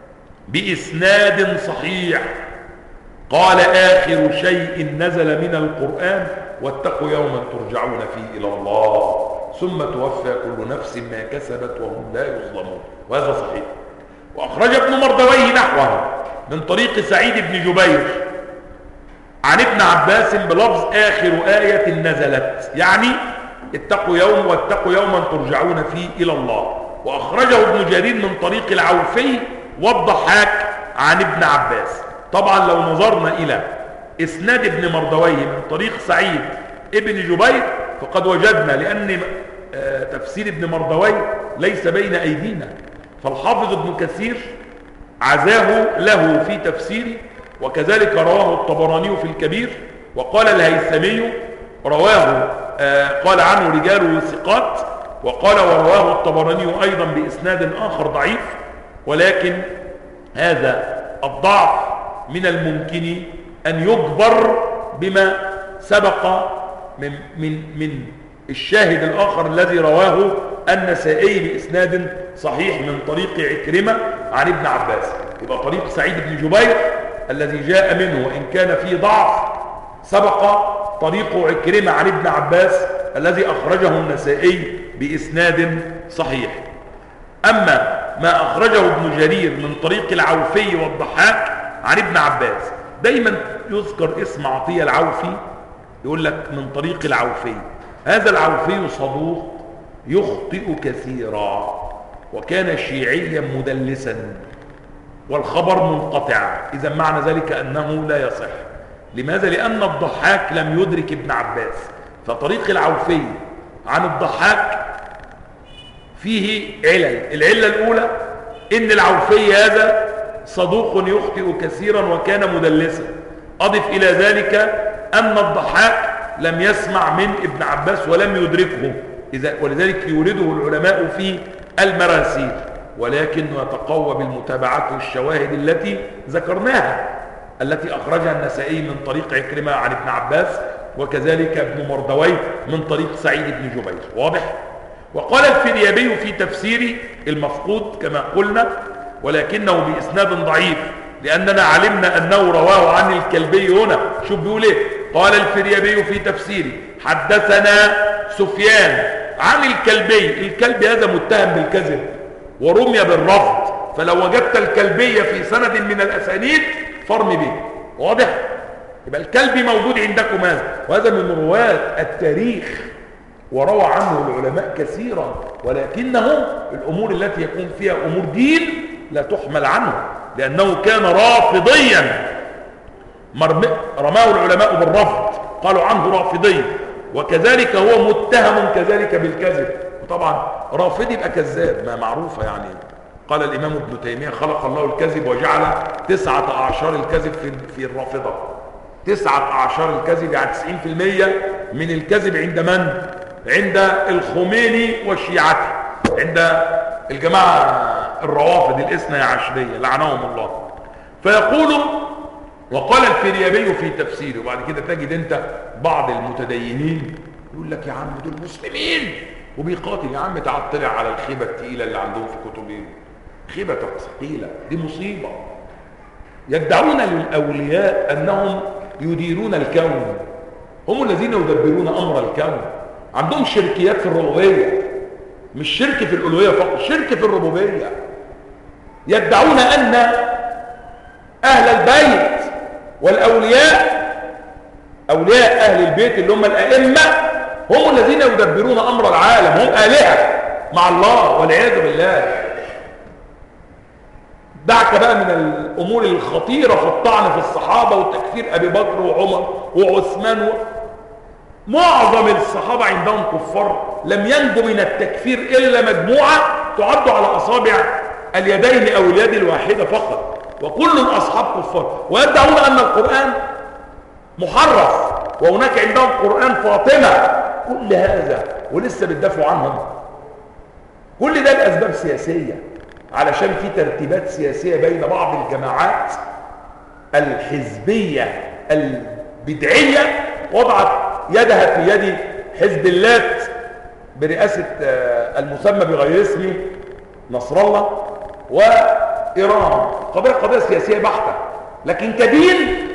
بإسناد صحيح قال آخر شيء نزل من القرآن واتقوا يوما ترجعون فيه إلى الله. ثم توفى كل نفس ما كسبت وهم لا يظلمون، وهذا صحيح. وأخرج ابن مردويه نحوه من طريق سعيد بن جبير عن ابن عباس بلفظ آخر آية نزلت، يعني اتقوا يوم واتقوا يوما ترجعون فيه إلى الله. وأخرجه ابن جرير من طريق العوفي والضحاك عن ابن عباس. طبعا لو نظرنا إلى إسناد ابن مردويه من طريق سعيد ابن جبير فقد وجدنا، لأن تفسير ابن مردويه ليس بين أيدينا، فالحافظ ابن كثير عزاه له في تفسيره، وكذلك رواه الطبراني في الكبير، وقال الهيثمي رواه قال عنه رجاله ثقات، وقال ورواه الطبراني أيضا بإسناد آخر ضعيف، ولكن هذا الضعف من الممكن أن يجبر بما سبق من الشاهد الآخر الذي رواه النسائي بإسناد صحيح من طريق عكرمة عن ابن عباس. يبقى طريق سعيد بن جبير الذي جاء منه وإن كان فيه ضعف سبق طريق عكرمة عن ابن عباس الذي أخرجه النسائي بإسناد صحيح. أما ما أخرجه ابن جرير من طريق العوفي والضحاك عن ابن عباس، دايما يذكر اسم عطية العوفي، يقول لك من طريق العوفي. هذا العوفي صدوق يخطئ كثيرا، وكان شيعيا مدلسا، والخبر منقطع، إذا معنى ذلك أنه لا يصح. لماذا؟ لأن الضحاك لم يدرك ابن عباس، فطريق العوفي عن الضحاك فيه علل. العلة الأولى إن العوفي هذا صدوق يخطئ كثيرا وكان مدلسا. أضف إلى ذلك أن الضحاك لم يسمع من ابن عباس ولم يدركه، ولذلك يورده العلماء في المراسيل، ولكنه يتقوى بالمتابعات والشواهد التي ذكرناها التي أخرجها النسائي من طريق عكرمة عن ابن عباس، وكذلك ابن مردويه من طريق سعيد بن جبير. واضح؟ وقال الفريابي في تفسير المفقود كما قلنا، ولكنه بإسناد ضعيف، لأننا علمنا أنه رواه عن الكلبي هنا. شوف بيقول ايه؟ قال الفريابي في تفسيره حدثنا سفيان عن الكلبي. الكلبي هذا متهم بالكذب ورمي بالرفض، فلو وجدت الكلبي في سند من الأسانيد فارمي به. واضح؟ يبقى الكلبي موجود عندكم هذا، وهذا من رواة التاريخ وروى عنه العلماء كثيرا، ولكنه الأمور التي يكون فيها أمور دين لا تحمل عنه، لأنه كان رافضيا رماه العلماء بالرفض، قالوا عنه رافضي، وكذلك هو متهم كذلك بالكذب. وطبعا رافضي يبقى كذاب، ما معروفة يعني. قال الإمام ابن تيمية خلق الله الكذب وجعل 19 أعشار الكذب في الرافضة. 19 أعشار الكذب يعني 90% من الكذب عند من؟ عند الخميني وشيعته، عند الجماعة الروافض الاثنى عشرية لعنهم الله. فيقول وقال الفريابي في تفسيره. وبعد كده تجد انت بعض المتدينين يقول لك يا عم دول مسلمين وبيقاتل. يا عم تعال اطلع على الخيبة الثقيلة اللي عندهم في كتبهم. خيبة ثقيلة دي مصيبة. يدعون للأولياء أنهم يديرون الكون، هم الذين يدبرون أمر الكون. عندهم شركيات في الربوبية، مش شرك في الألوهية فقط، شرك في الربوبية. يدعون أن أهل البيت والأولياء، أولياء أهل البيت اللي هم الأئمة، هم الذين يدبرون أمر العالم، هم آلهة مع الله والعياذ بالله. دعك بقى من الأمور الخطيرة في الطعن في الصحابة وتكفير أبي بكر وعمر وعثمان معظم الصحابة عندهم كفار، لم ينجو من التكفير إلا مجموعة تعد على أصابع اليدين أو اليد الواحدة فقط، وكل أصحاب كفار. ويدعون أن القرآن محرف وهناك عندهم قرآن فاطمة. كل هذا ولسه بتدافعوا عنهم. كل ده الأسباب سياسية، علشان في ترتيبات سياسية بين بعض الجماعات الحزبية البدعية وضعت يدها في يد حزب اللات برئاسة المسمى بغير اسمه نصر الله وإيران. قضية سياسية بحتة، لكن كدين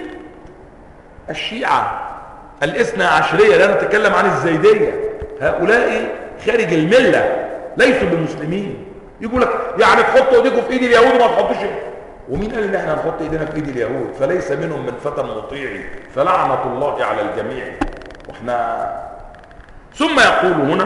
الشيعة الاثنى عشرية، لا نتكلم عن الزيدية، هؤلاء خارج الملة ليسوا بمسلمين. يقول لك يعني تحطوا ايديكم في ايد اليهود وما تحطوش. ومين قال ان احنا هنحط ايدينا في ايد اليهود؟ فليس منهم من فتى مطيع فلعنة الله على الجميع. واحنا ثم يقول هنا: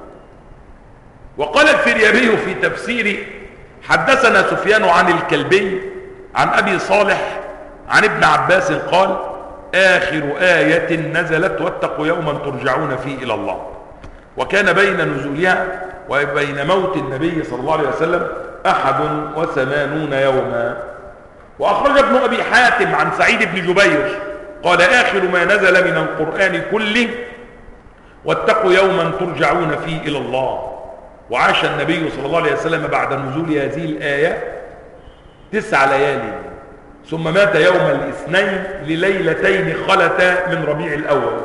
وقال الفريابي في تفسيره: حدثنا سفيان عن الكلبي عن ابي صالح عن ابن عباس قال: آخر آية نزلت واتقوا يوما ترجعون فيه إلى الله. وكان بين نزولها وبين موت النبي صلى الله عليه وسلم 81 يوما. وأخرج ابن أبي حاتم عن سعيد بن جبير قال: آخر ما نزل من القرآن كله واتقوا يوما ترجعون فيه إلى الله. وعاش النبي صلى الله عليه وسلم بعد نزول هذه الآية 9 ليالي، ثم مات يوم الاثنين لليلتين خلتا من ربيع الأول.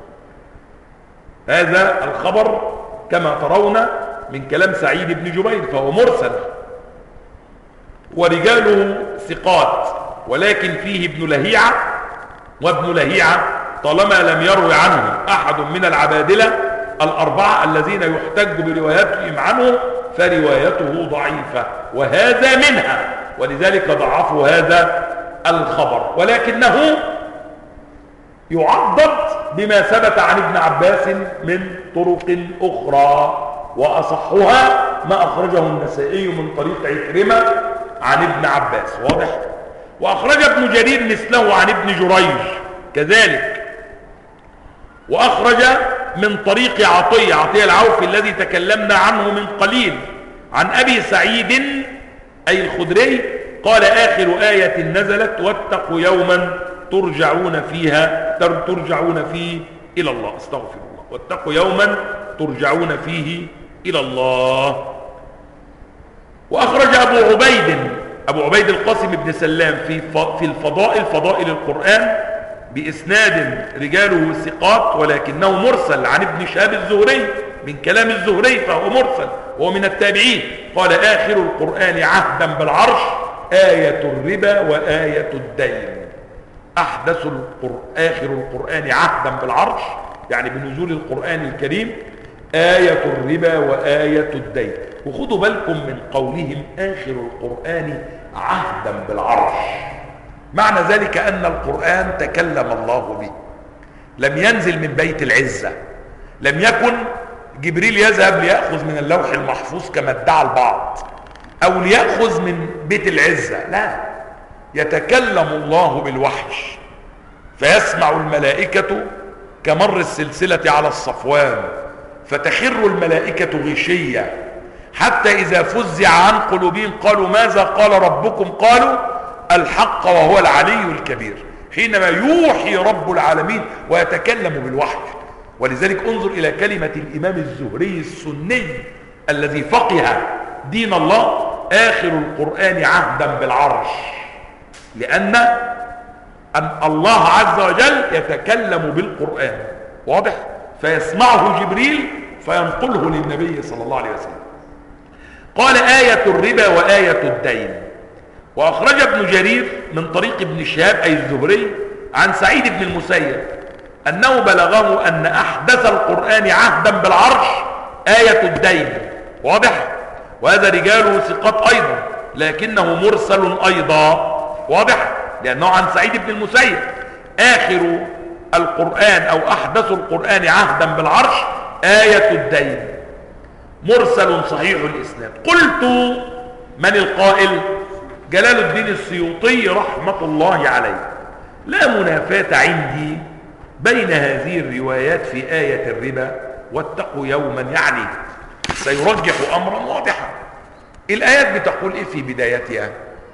هذا الخبر كما ترون من كلام سعيد بن جبير فهو مرسل ورجاله ثقات، ولكن فيه ابن لهيعة، وابن لهيعة طالما لم يروي عنه أحد من العبادلة الأربعة الذين يحتج برواياتهم عنه فروايته ضعيفة، وهذا منها، ولذلك ضعفوا هذا الخبر، ولكنه يعضد بما ثبت عن ابن عباس من طرق أخرى، وأصحها ما أخرجه النسائي من طريق عكرمة عن ابن عباس. واضح؟ وأخرج ابن جرير مثله عن ابن جريج كذلك، وأخرج من طريق عطية العوفي الذي تكلمنا عنه من قليل عن أبي سعيد أي الخدري قال: آخر آية نزلت واتقوا يوما ترجعون فيه إلى الله. استغفر الله. واتقوا يوما ترجعون فيه إلى الله. وأخرج أبو عبيد القاسم بن سلام في فضائل القرآن بإسناد رجاله ثقات، ولكنه مرسل عن ابن شهاب الزهري من كلام الزهري فهو مرسل وهو من التابعين. قال: آخر القرآن عهدا بالعرش آية الربا وآية الدين. آخر القرآن عهدا بالعرش يعني بنزول القرآن الكريم آية الربا وآية الدين. وخدوا بالكم من قولهم آخر القرآن عهدا بالعرش، معنى ذلك أن القرآن تكلم الله به، لم ينزل من بيت العزة، لم يكن جبريل يذهب ليأخذ من اللوح المحفوظ كما ادعى البعض أو ليأخذ من بيت العزة، لا، يتكلم الله بالوحي فيسمع الملائكة كمر السلسلة على الصفوان فتخر الملائكة غشية حتى إذا فزع عن قلوبهم قالوا: ماذا قال ربكم؟ قالوا: الحق وهو العلي الكبير. حينما يوحي رب العالمين ويتكلم بالوحي. ولذلك انظر إلى كلمة الإمام الزهري السني الذي فقه دين الله: آخر القرآن عهدا بالعرش، لأن الله عز وجل يتكلم بالقرآن. واضح؟ فيسمعه جبريل فينقله للنبي صلى الله عليه وسلم. قال: آية الربا وآية الدين. وأخرج ابن جرير من طريق ابن شهاب أي الزهري عن سعيد بن المسيب أنه بلغه أن أحدث القرآن عهدا بالعرش آية الدين. واضح؟ وهذا رجاله ثقات أيضا لكنه مرسل أيضا. واضح؟ لأنه عن سعيد بن المسيب آخر القرآن أو أحدث القرآن عهدا بالعرش آية الدين، مرسل صحيح الإسناد. قلت: من القائل؟ جلال الدين السيوطي رحمة الله عليه. لا منافاة عندي بين هذه الروايات في آية الربا واتقوا يوما، يعني سيرجح أمرا واضحا. الآيات بتقول إيه في بدايتها؟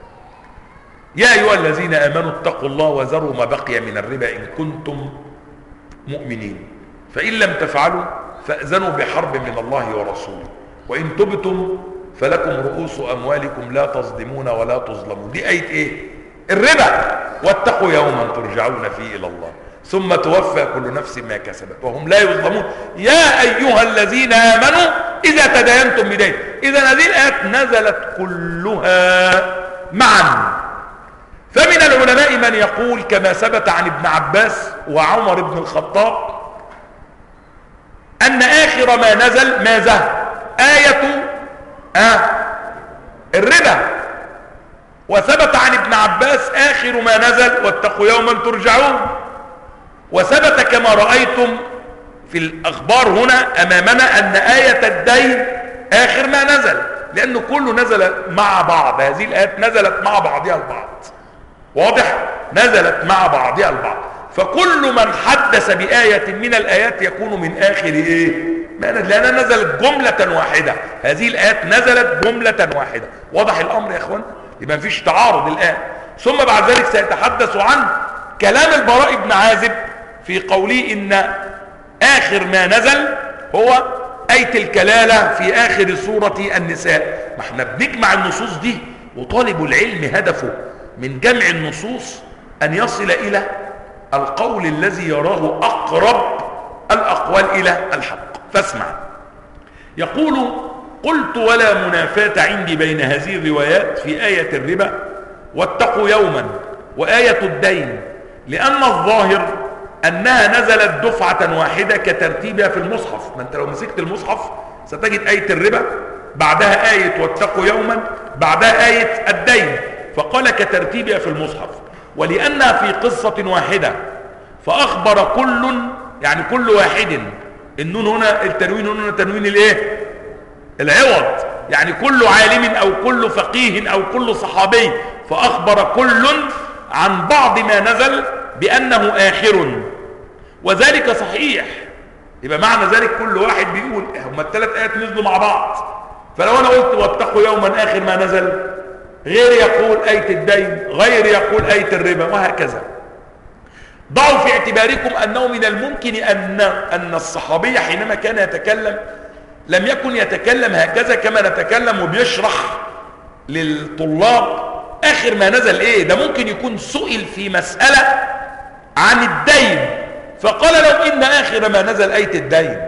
يا أيها الذين آمنوا اتقوا الله وذروا ما بقي من الربا إن كنتم مؤمنين، فإن لم تفعلوا فأذنوا بحرب من الله ورسوله، وإن تبتم فلكم رؤوس أموالكم لا تظلمون ولا تظلمون. دي آية إيه؟ الربا. واتقوا يوما ترجعون فيه إلى الله ثم توفى كل نفس ما كسبت وهم لا يظلمون. يا أيها الذين آمنوا إذا تداينتم بدين. إذا هذه الآيات نزلت كلها معا. فمن العلماء من يقول كما ثبت عن ابن عباس وعمر بن الخطاب أن آخر ما نزل ماذا؟ آية الربا. وثبت عن ابن عباس آخر ما نزل واتقوا يوما ترجعون. وثبت كما رأيتم في الأخبار هنا أمامنا أن آية الدين آخر ما نزل، لأنه كله نزل مع بعض. هذه الآيات نزلت مع بعضها البعض، واضح؟ نزلت مع بعضها البعض. فكل من حدث بآية من الآيات يكون من آخر ما نزل، لأنها نزلت جملة واحدة. هذه الآيات نزلت جملة واحدة. واضح الأمر يا أخوان؟ يبقى مفيش تعارض الآن. ثم بعد ذلك سيتحدث عن كلام البراء بن عازب في قوله إن آخر ما نزل هو آية الكلالة في آخر سورة النساء. ما احنا بنجمع النصوص دي، وطالب العلم هدفه من جمع النصوص أن يصل إلى القول الذي يراه أقرب الأقوال إلى الحق. فاسمع، يقول: قلت ولا منافاة عندي بين هذه الروايات في آية الربا واتقوا يوما وآية الدين، لأن الظاهر أنها نزلت دفعة واحدة كترتيبها في المصحف. ما أنت لو مسكت المصحف ستجد آية الربا بعدها آية واتقوا يوما بعدها آية الدين، فقال كترتيبها في المصحف. ولأنها في قصة واحدة فأخبر كل، يعني كل واحد، النون هنا التنوين هنا تنوين العوض، يعني كل عالم أو كل فقيه أو كل صحابي، فأخبر كل عن بعض ما نزل بأنه آخر، وذلك صحيح. يبقى معنى ذلك كل واحد بيقول هما الثلاث آيات نزلوا مع بعض. فلو أنا قلت واتقوا يوما آخر ما نزل، غير يقول آية الدين، غير يقول آية الربا، وهكذا. ضعوا في اعتباركم أنه من الممكن أن الصحابي حينما كان يتكلم لم يكن يتكلم هكذا كما نتكلم وبيشرح للطلاب آخر ما نزل إيه. ده ممكن يكون سئل في مسألة عن الدين فقال لو إن آخر ما نزل آية الدين.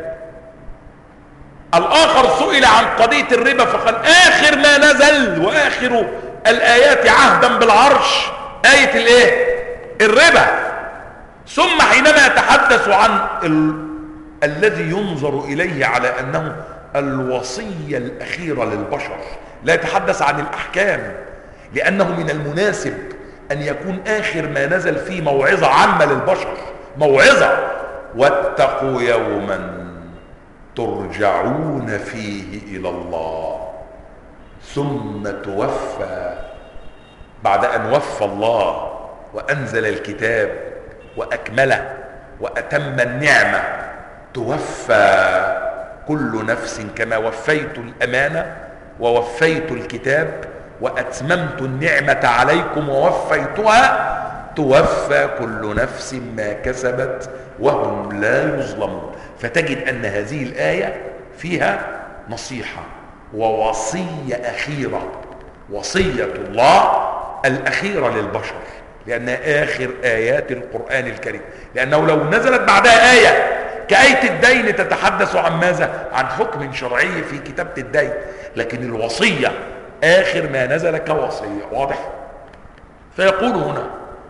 الآخر سئل عن قضية الربا فقال آخر ما نزل وآخر الآيات عهدا بالعرش آية الربا. ثم حينما يتحدث عن الذي ينظر إليه على أنه الوصية الأخيرة للبشر، لا يتحدث عن الأحكام، لأنه من المناسب أن يكون آخر ما نزل فيه موعظة عامة للبشر، موعظة: واتقوا يوما ترجعون فيه إلى الله ثم توفى، بعد أن وفى الله وأنزل الكتاب وأكمله وأتم النعمة، توفى كل نفس كما وفيت الأمانة ووفيت الكتاب وأتممت النعمة عليكم ووفيتها، توفى كل نفس ما كسبت وهم لا يظلمون. فتجد أن هذه الآية فيها نصيحة ووصية أخيرة، وصية الله الأخيرة للبشر، لأنها آخر آيات القرآن الكريم. لأنه لو نزلت بعدها آية كآية الدين تتحدث عن ماذا؟ عن حكم شرعي في كتابة الدين، لكن الوصية آخر ما نزل كوصية. واضح؟ فيقول هنا: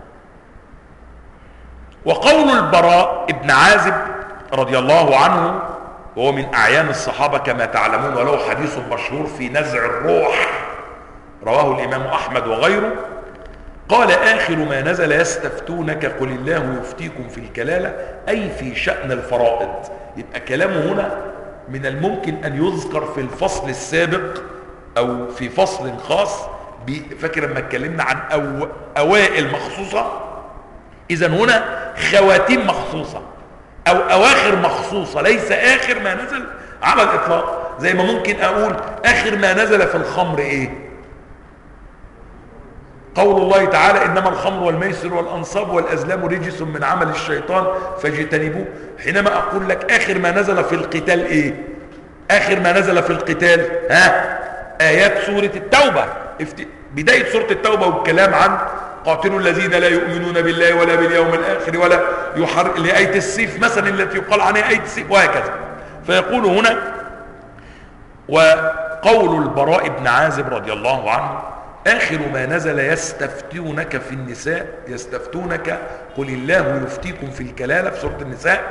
وقول البراء ابن عازب رضي الله عنه، وهو من أعيان الصحابة كما تعلمون، وله حديث مشهور في نزع الروح رواه الإمام أحمد وغيره، قال: آخر ما نزل يستفتونك قل الله يفتيكم في الكلالة، أي في شأن الفرائض. يبقى كلامه هنا من الممكن أن يذكر في الفصل السابق أو في فصل خاص. فاكر لما اتكلمنا عن أوائل مخصوصة؟ إذن هنا خواتيم مخصوصة أو أواخر مخصوصة، ليس آخر ما نزل على الإطلاق. زي ما ممكن أقول آخر ما نزل في الخمر إيه؟ قول الله تعالى: إنما الخمر والميسر والأنصاب والأزلام رجس من عمل الشيطان فاجتنبوه. حينما أقول لك آخر ما نزل في القتال إيه؟ آخر ما نزل في القتال آيات سورة التوبة، بداية سورة التوبة، والكلام عن قاتلوا الذين لا يؤمنون بالله ولا باليوم الآخر ولا لآية السيف مثلا التي يقال عنها آية السيف، وهكذا. فيقول هنا: وقول البراء بن عازب رضي الله عنه: آخر ما نزل يستفتونك في النساء، يستفتونك قل الله يفتيكم في الكلالة في سورة النساء،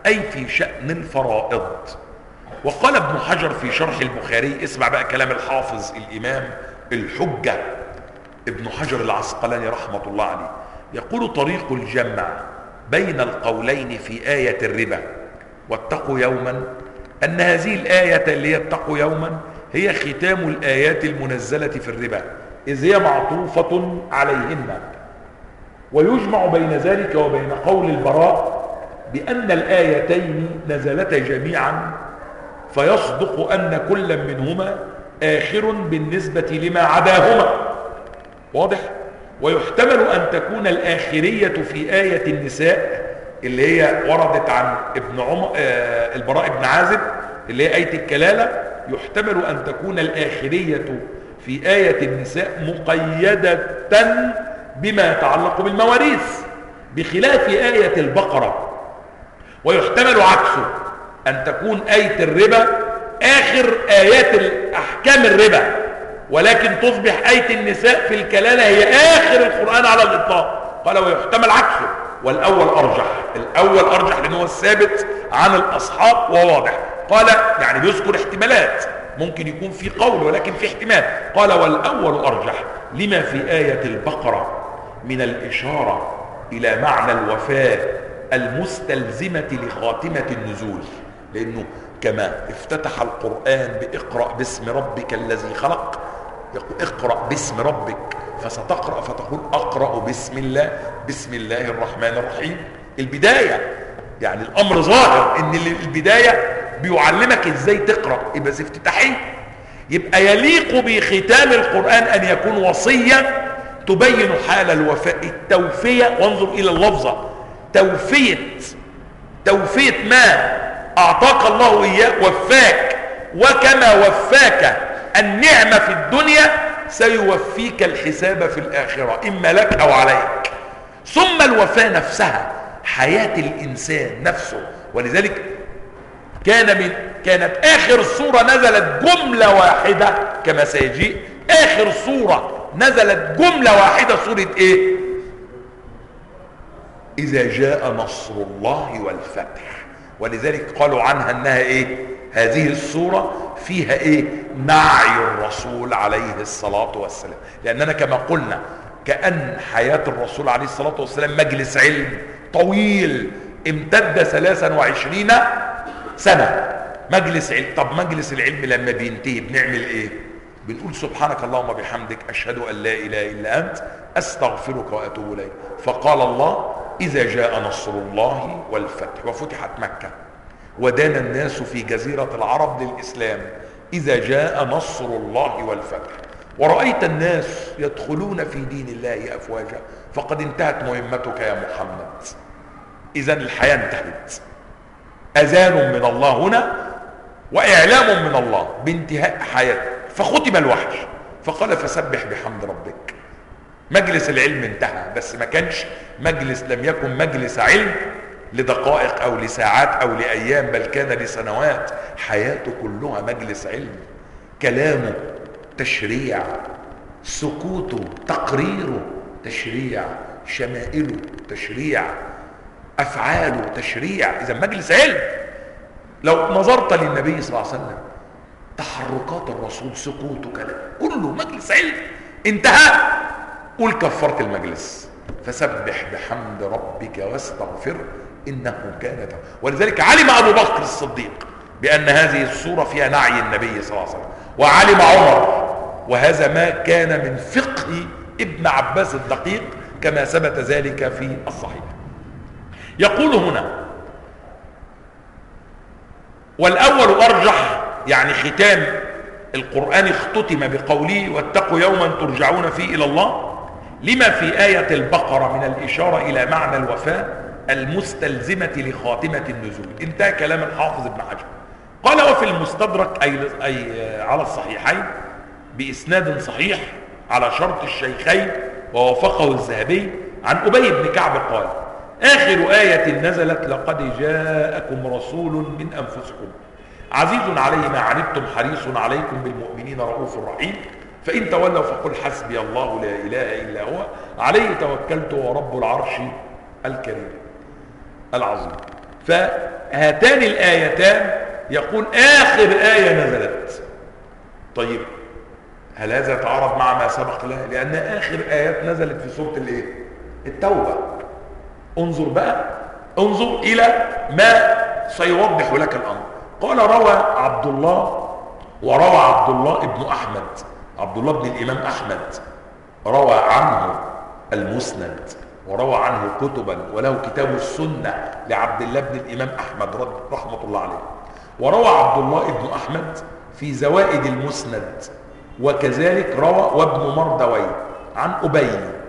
أي في شأن الفرائض. وقال ابن حجر في شرح البخاري، اسمع بقى كلام الحافظ الإمام الحجة ابن حجر العسقلاني رحمة الله عليه، يقول: طريق الجمع بين القولين في آية الربا واتقوا يوما أن هذه الآية اللي هي اتقوا يوما هي ختام الآيات المنزلة في الربا، إذ هي معطوفة عليهن. ويجمع بين ذلك وبين قول البراء بأن الآيتين نزلتا جميعا، فيصدق أن كل منهما آخر بالنسبة لما عداهما. واضح؟ ويحتمل أن تكون الآخرية في آية النساء اللي هي وردت عن ابن البراء بن عازب اللي هي آية الكلالة، يحتمل أن تكون الآخرية في آية النساء مقيدة بما يتعلق بالمواريث بخلاف آية البقرة. ويحتمل عكسه، أن تكون آية الربا آخر آيات أحكام الربا، ولكن تصبح آية النساء في الكلالة هي آخر القرآن على الإطلاق. قال: ويحتمل عكسه، والأول أرجح. الأول أرجح لأنه الثابت عن الأصحاب وواضح. قال يعني بيذكر احتمالات، ممكن يكون في قول ولكن في احتمال. قال: والأول أرجح لما في آية البقرة من الإشارة إلى معنى الوفاة المستلزمة لخاتمة النزول، لأنه كما افتتح القرآن بإقرأ باسم ربك الذي خلق، يقول: اقرأ باسم ربك، فستقرأ فتقول: أقرأ بسم الله، بسم الله الرحمن الرحيم. البداية يعني الأمر ظاهر إن البداية بيعلمك إزاي تقرأ، يبقى افتتاحية. يبقى يليق بختام القرآن أن يكون وصية تبين حال الوفاء، التوفية. وانظر إلى اللفظة، توفية ما أعطاك الله إياه، وفاك، وكما وفاك النعمة في الدنيا سيوفيك الحساب في الآخرة، إما لك أو عليك. ثم الوفاة نفسها حياة الإنسان نفسه. ولذلك كانت آخر سورة نزلت جملة واحدة كما سيجيء. آخر سورة نزلت جملة واحدة، سورة إيه؟ إذا جاء نصر الله والفتح. ولذلك قالوا عنها أنها إيه؟ هذه السورة فيها إيه؟ نعي الرسول عليه الصلاة والسلام، لأننا كما قلنا كأن حياة الرسول عليه الصلاة والسلام مجلس علم طويل امتد 23 سنة. مجلس علم. طب مجلس العلم لما بينتهي بنعمل إيه؟ بنقول: سبحانك اللهم بحمدك، أشهد أن لا إله إلا أنت، أستغفرك وأتوب إليك. فقال الله: إذا جاء نصر الله والفتح، وفتحت مكة ودان الناس في جزيرة العرب للإسلام. إذا جاء نصر الله والفتح ورأيت الناس يدخلون في دين الله أفواجا فقد انتهت مهمتك يا محمد. إذن الحياة انتهت. أذان من الله هنا وإعلام من الله بانتهاء حياتك، فختم الوحي. فقال: فسبح بحمد ربك. مجلس العلم انتهى، بس ما كانش مجلس، لم يكن مجلس علم لدقائق أو لساعات أو لأيام، بل كان لسنوات. حياته كلها مجلس علم، كلامه تشريع، سكوته تقريره تشريع، شمائله تشريع، أفعاله تشريع. إذا مجلس علم. لو نظرت للنبي صلى الله عليه وسلم، تحركات الرسول، سكوته، كلام، كله مجلس علم. انتهى، قل كفرت المجلس. فسبح بحمد ربك واستغفر إنه كان توابا. ولذلك علم أبو بكر الصديق بأن هذه السورة فيها نعي النبي صلى الله عليه وسلم، وعلم عمر، وهذا ما كان من فقه ابن عباس الدقيق كما ثبت ذلك في الصحيح. يقول هنا: والأول أرجح، يعني ختام القرآن اختتم بقوله: واتقوا يوما ترجعون فيه إلى الله، لما في آية البقرة من الإشارة إلى معنى الوفاة المستلزمة لخاتمة النزول. انتهى كلام الحافظ ابن حجر. قال: وفي المستدرك أي على الصحيحين بإسناد صحيح على شرط الشيخين ووافقه الذهبي عن أبي بن كعب قال: آخر آية نزلت: لقد جاءكم رسول من أنفسكم عزيز عليه ما عنتم حريص عليكم بالمؤمنين رؤوف رحيم، فإن تولوا فقل حسبي الله لا إله إلا هو عليه توكلت ورب العرش الكريم العظيم. فهاتان الآيتان يقول آخر آية نزلت. طيب هل هذا يتعارض مع ما سبق؟ لا، لأن آخر آيات نزلت في سورة الايه؟ التوبة. انظر بقى، انظر إلى ما سيوضح لك الأمر. قال روى عبد الله، وروى عبد الله ابن أحمد، عبد الله بن الإمام أحمد روى عنه المسند وروى عنه كتبا، وله كتاب السنة لعبد الله بن الإمام أحمد رحمة الله عليه. وروى عبد الله ابن أحمد في زوائد المسند، وكذلك روى وابن مردوي عن أبي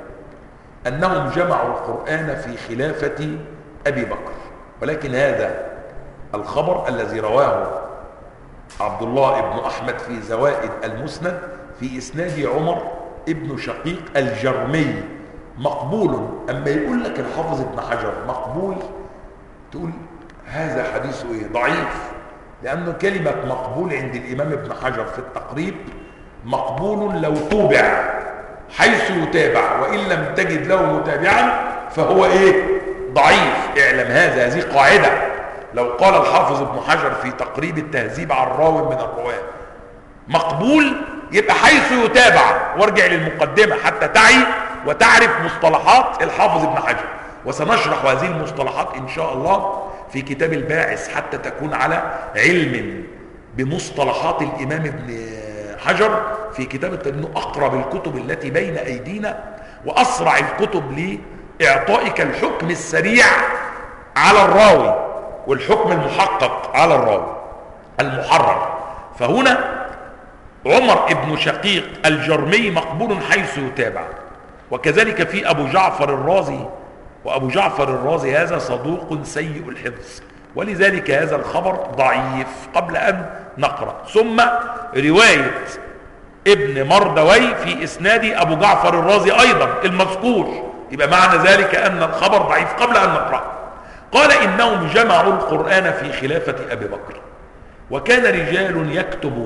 أنهم جمعوا القرآن في خلافة أبي بكر. ولكن هذا الخبر الذي رواه عبد الله ابن أحمد في زوائد المسند في إسناد عمر ابن شقيق الجرمي مقبول. أما يقول لك الحافظ ابن حجر مقبول، تقول هذا حديثه ايه؟ ضعيف. لأنه كلمة مقبول عند الإمام ابن حجر في التقريب مقبول لو توبع، حيث يتابع، وإن لم تجد له متابعا فهو ايه؟ ضعيف. اعلم هذه قاعدة. لو قال الحافظ ابن حجر في تقريب التهذيب عن راو من الرواة مقبول، يبقى حيث يتابع. وارجع للمقدمة حتى تعي وتعرف مصطلحات الحافظ ابن حجر، وسنشرح هذه المصطلحات إن شاء الله في كتاب الباعث حتى تكون على علم بمصطلحات الإمام ابن حجر في كتاب انه أقرب الكتب التي بين أيدينا وأسرع الكتب لإعطائك الحكم السريع على الراوي والحكم المحقق على الراوي المحرر. فهنا عمر ابن شقيق الجرمي مقبول حيث يتابع. وكذلك في أبو جعفر الرازي، وأبو جعفر الرازي هذا صدوق سيء الحفظ، ولذلك هذا الخبر ضعيف قبل أن نقرأ. ثم رواية ابن مردوي في إسناد أبو جعفر الرازي أيضا المذكور، يبقى معنى ذلك أن الخبر ضعيف قبل أن نقرأ. قال إنهم جمعوا القرآن في خلافة أبي بكر، وكان رجال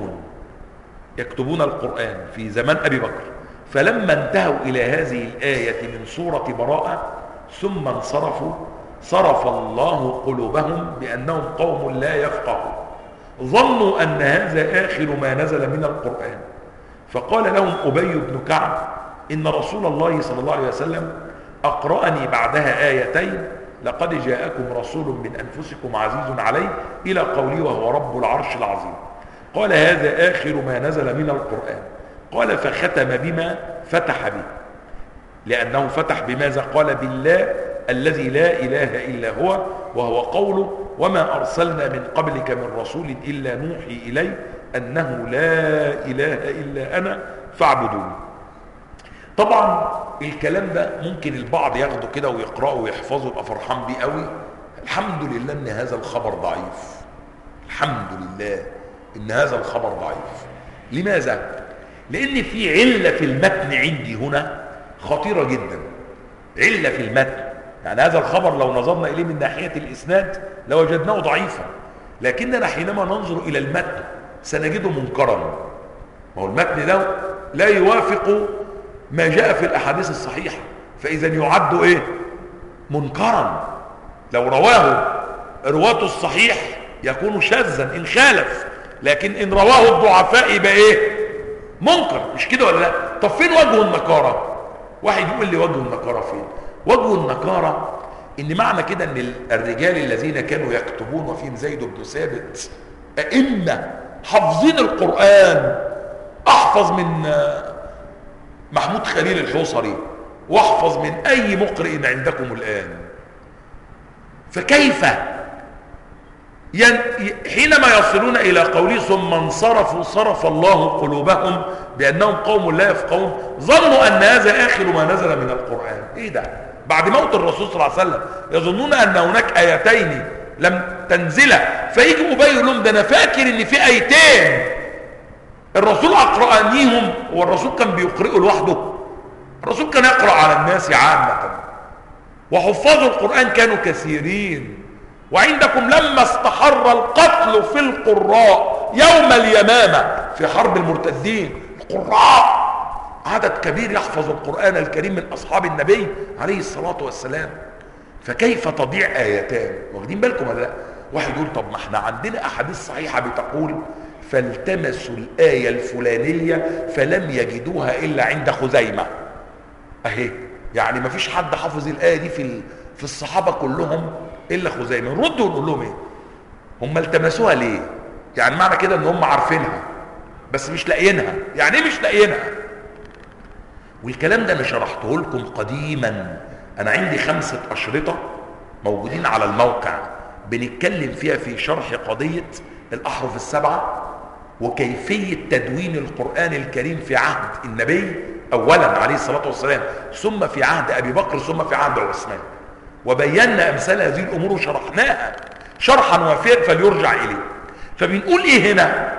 يكتبون القرآن في زمان أبي بكر، فلما انتهوا إلى هذه الآية من سورة براءة ثم انصرفوا صرف الله قلوبهم بأنهم قوم لا يفقهون، ظنوا أن هذا آخر ما نزل من القرآن. فقال لهم أبي بن كعب إن رسول الله صلى الله عليه وسلم أقرأني بعدها آيتين: لقد جاءكم رسول من أنفسكم عزيز عليه إلى قوله وهو رب العرش العظيم. قال هذا آخر ما نزل من القرآن. قال فختم بما فتح به، لأنه فتح بماذا؟ قال بالله الذي لا إله إلا هو، وهو قوله وما أرسلنا من قبلك من رسول إلا نوحي إليه أنه لا إله إلا أنا فاعبدوني. طبعا الكلام ده ممكن البعض ياخده كده ويقرأه ويحفظه يبقى فرحان بيه قوي. الحمد لله ان هذا الخبر ضعيف، الحمد لله ان هذا الخبر ضعيف. لماذا؟ لان في علة في المتن عندي هنا خطيرة جدا، علة في المتن. يعني هذا الخبر لو نظرنا اليه من ناحية الاسناد لوجدناه ضعيفا، لكننا حينما ننظر الى المتن سنجده منكرا. ما هو المتن ده لا يوافق ما جاء في الاحاديث الصحيحة، فاذا يعد ايه؟ منكرا. لو رواه رواة الصحيح يكون شاذا ان خالف، لكن ان رواه الضعفاء يبقى ايه؟ منكر. مش كده ولا لا؟ طب فين وجه النكارة؟ واحد يقول لي وجه النكارة فين؟ وجه النكارة ان معنى كده ان الرجال الذين كانوا يكتبون وفيهم زيد بن ثابت ائمة حافظين القرآن، احفظ من محمود خليل الحوصري واحفظ من اي مقرئ عندكم الان، فكيف حينما يصلون الى قوله ثم انصرفوا صرف الله قلوبهم بانهم قوم لا يفقهون، ظنوا ان هذا اخر ما نزل من القرآن. ايه ده؟ بعد موت الرسول صلى الله عليه وسلم يظنون ان هناك ايتين لم تنزلا، فيجي ابي يقول لهم ده انا فاكر ان في ايتين الرسول اقرأنيهم. والرسول كان بيقرئه لوحده؟ الرسول كان يقرأ على الناس عامة، وحفاظ القرآن كانوا كثيرين. وعندكم لما استحر القتل في القراء يوم اليمامة في حرب المرتدين، القراء عدد كبير يحفظ القرآن الكريم من أصحاب النبي عليه الصلاة والسلام. فكيف تضيع آيتان؟ واخدين بالكم ولا لا؟ واحد يقول طب ما احنا عندنا أحاديث صحيحة بتقول فالتمسوا الآية الفلانية فلم يجدوها إلا عند خزيمة أهي، يعني ما فيش حد حافظ الآية دي في الصحابة كلهم إلا خزيمة. نرد ونقول لهم إيه؟ هم التمسوها ليه؟ يعني معنى كده إن هم عارفينها بس مش لاقيينها. يعني إيه مش لاقيينها؟ والكلام ده أنا شرحته لكم قديما، أنا عندي 5 أشرطة موجودين على الموقع بنتكلم فيها في شرح قضية الأحرف السبعة وكيفية تدوين القرآن الكريم في عهد النبي أولا عليه الصلاة والسلام، ثم في عهد أبي بكر، ثم في عهد عثمان، وبينا أمثال هذه الأمور وشرحناها شرحا وافيا فليرجع إليه. فبنقول إيه هنا؟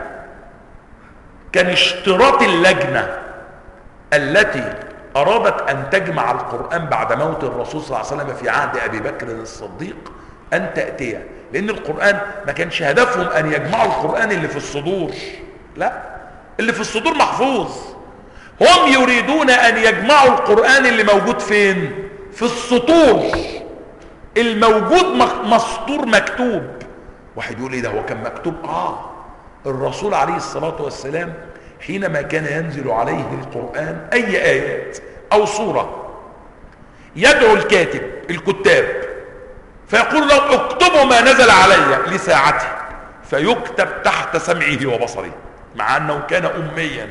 كان اشتراط اللجنة التي أرادت أن تجمع القرآن بعد موت الرسول صلى الله عليه وسلم في عهد أبي بكر الصديق أن تأتي، لأن القرآن ما كانش هدفهم أن يجمعوا القرآن اللي في الصدور، لا، اللي في الصدور محفوظ، هم يريدون أن يجمعوا القرآن اللي موجود فين؟ في السطور، الموجود مسطور مكتوب. واحد يقول ايه ده، هو كان مكتوب؟ الرسول عليه الصلاة والسلام حينما كان ينزل عليه القرآن أي آيات أو صورة يدعو الكتاب فيقول له اكتبوا ما نزل علي لساعته، فيكتب تحت سمعه وبصره، مع أنه كان أميا،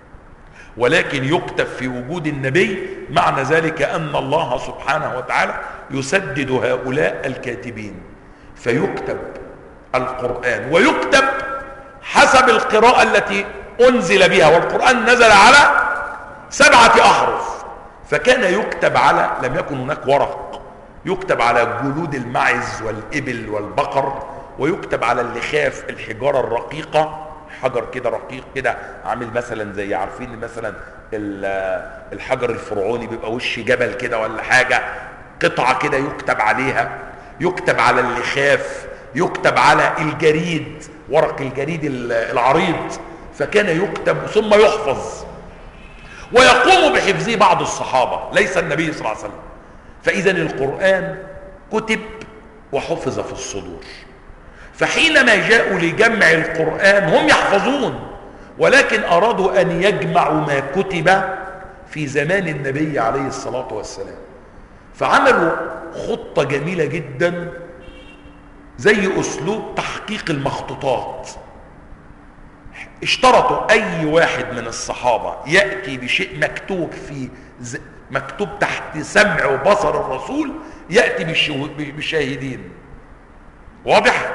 ولكن يكتب في وجود النبي. معنى ذلك أن الله سبحانه وتعالى يسدد هؤلاء الكاتبين، فيكتب القرآن ويكتب حسب القراءة التي أنزل بها، والقرآن نزل على 7 أحرف، فكان يكتب على، لم يكن هناك ورق، يكتب على جلود المعز والإبل والبقر، ويكتب على اللخاف الحجارة الرقيقة، حجر كده رقيق كده عامل مثلا زي، عارفين مثلا الحجر الفرعوني بيبقى وش جبل كده ولا حاجة، قطعة كده يكتب عليها، يكتب على اللخاف، يكتب على الجريد، ورق الجريد العريض، فكان يكتب ثم يحفظ، ويقوم بحفظه بعض الصحابة ليس النبي صلى الله عليه وسلم. فإذا القرآن كتب وحفظ في الصدور، فحينما جاءوا لجمع القرآن هم يحفظون، ولكن أرادوا أن يجمعوا ما كتب في زمان النبي عليه الصلاة والسلام، فعملوا خطة جميلة جدا زي أسلوب تحقيق المخطوطات. اشترطوا أي واحد من الصحابة يأتي بشيء مكتوب مكتوب تحت سمع وبصر الرسول، يأتي بشاهدين. واضح؟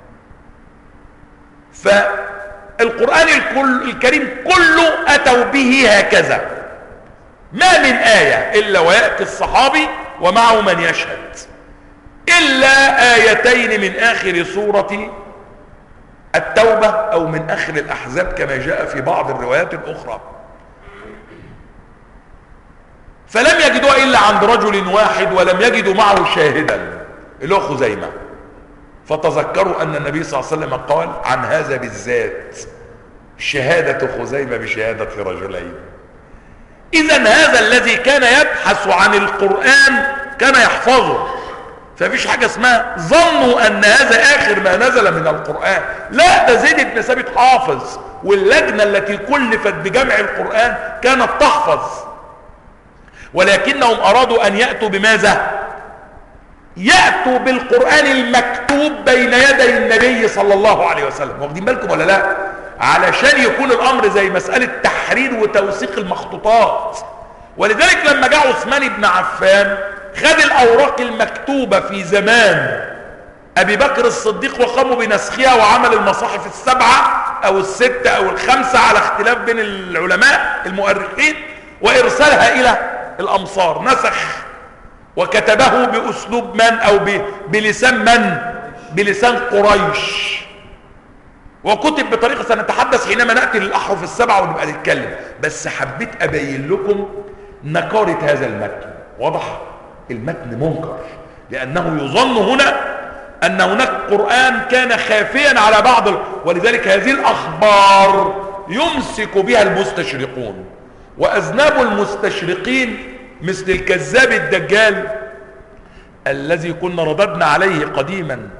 فالقرآن الكريم كله أتوا به هكذا، ما من آية إلا ويأتي الصحابي ومعه من يشهد، إلا آيتين من آخر سورة التوبة أو من آخر الأحزاب كما جاء في بعض الروايات الأخرى. فلم يجدوا إلا عند رجل واحد، ولم يجدوا معه شاهدا اللي هو خزيمة، فتذكروا أن النبي صلى الله عليه وسلم قال عن هذا بالذات شهادة خزيمة بشهادة رجلين. إذن هذا الذي كان يبحث عن القرآن كان يحفظه، فمفيش حاجة اسمها ظنوا أن هذا آخر ما نزل من القرآن، لا، ده زيد بن ثابت حافظ، واللجنة التي كلفت بجمع القرآن كانت تحفظ، ولكنهم أرادوا أن يأتوا بماذا؟ يأتوا بالقرآن المكتوب بين يدي النبي صلى الله عليه وسلم. واخدين بالكم ولا لا؟ علشان يكون الأمر زي مسألة تحرير وتوثيق المخطوطات. ولذلك لما جاء عثمان بن عفان خد الأوراق المكتوبة في زمان أبي بكر الصديق وقاموا بنسخها، وعمل المصاحف 7 أو 6 أو 5 على اختلاف بين العلماء المؤرخين، وإرسالها إلى الأمصار، نسخ وكتبه بأسلوب من أو بلسان من؟ بلسان قريش، وكتب بطريقة سنتحدث حينما نأتي للأحرف السبعة ونبقى نتكلم، بس حبيت أبين لكم نكارة هذا المتن. واضح؟ المتن منكر، لأنه يظن هنا أن هناك قرآن كان خافيا على بعض ولذلك هذه الأخبار يمسك بها المستشرقون، وأذناب المستشرقين مثل الكذاب الدجال الذي كنا رددنا عليه قديما،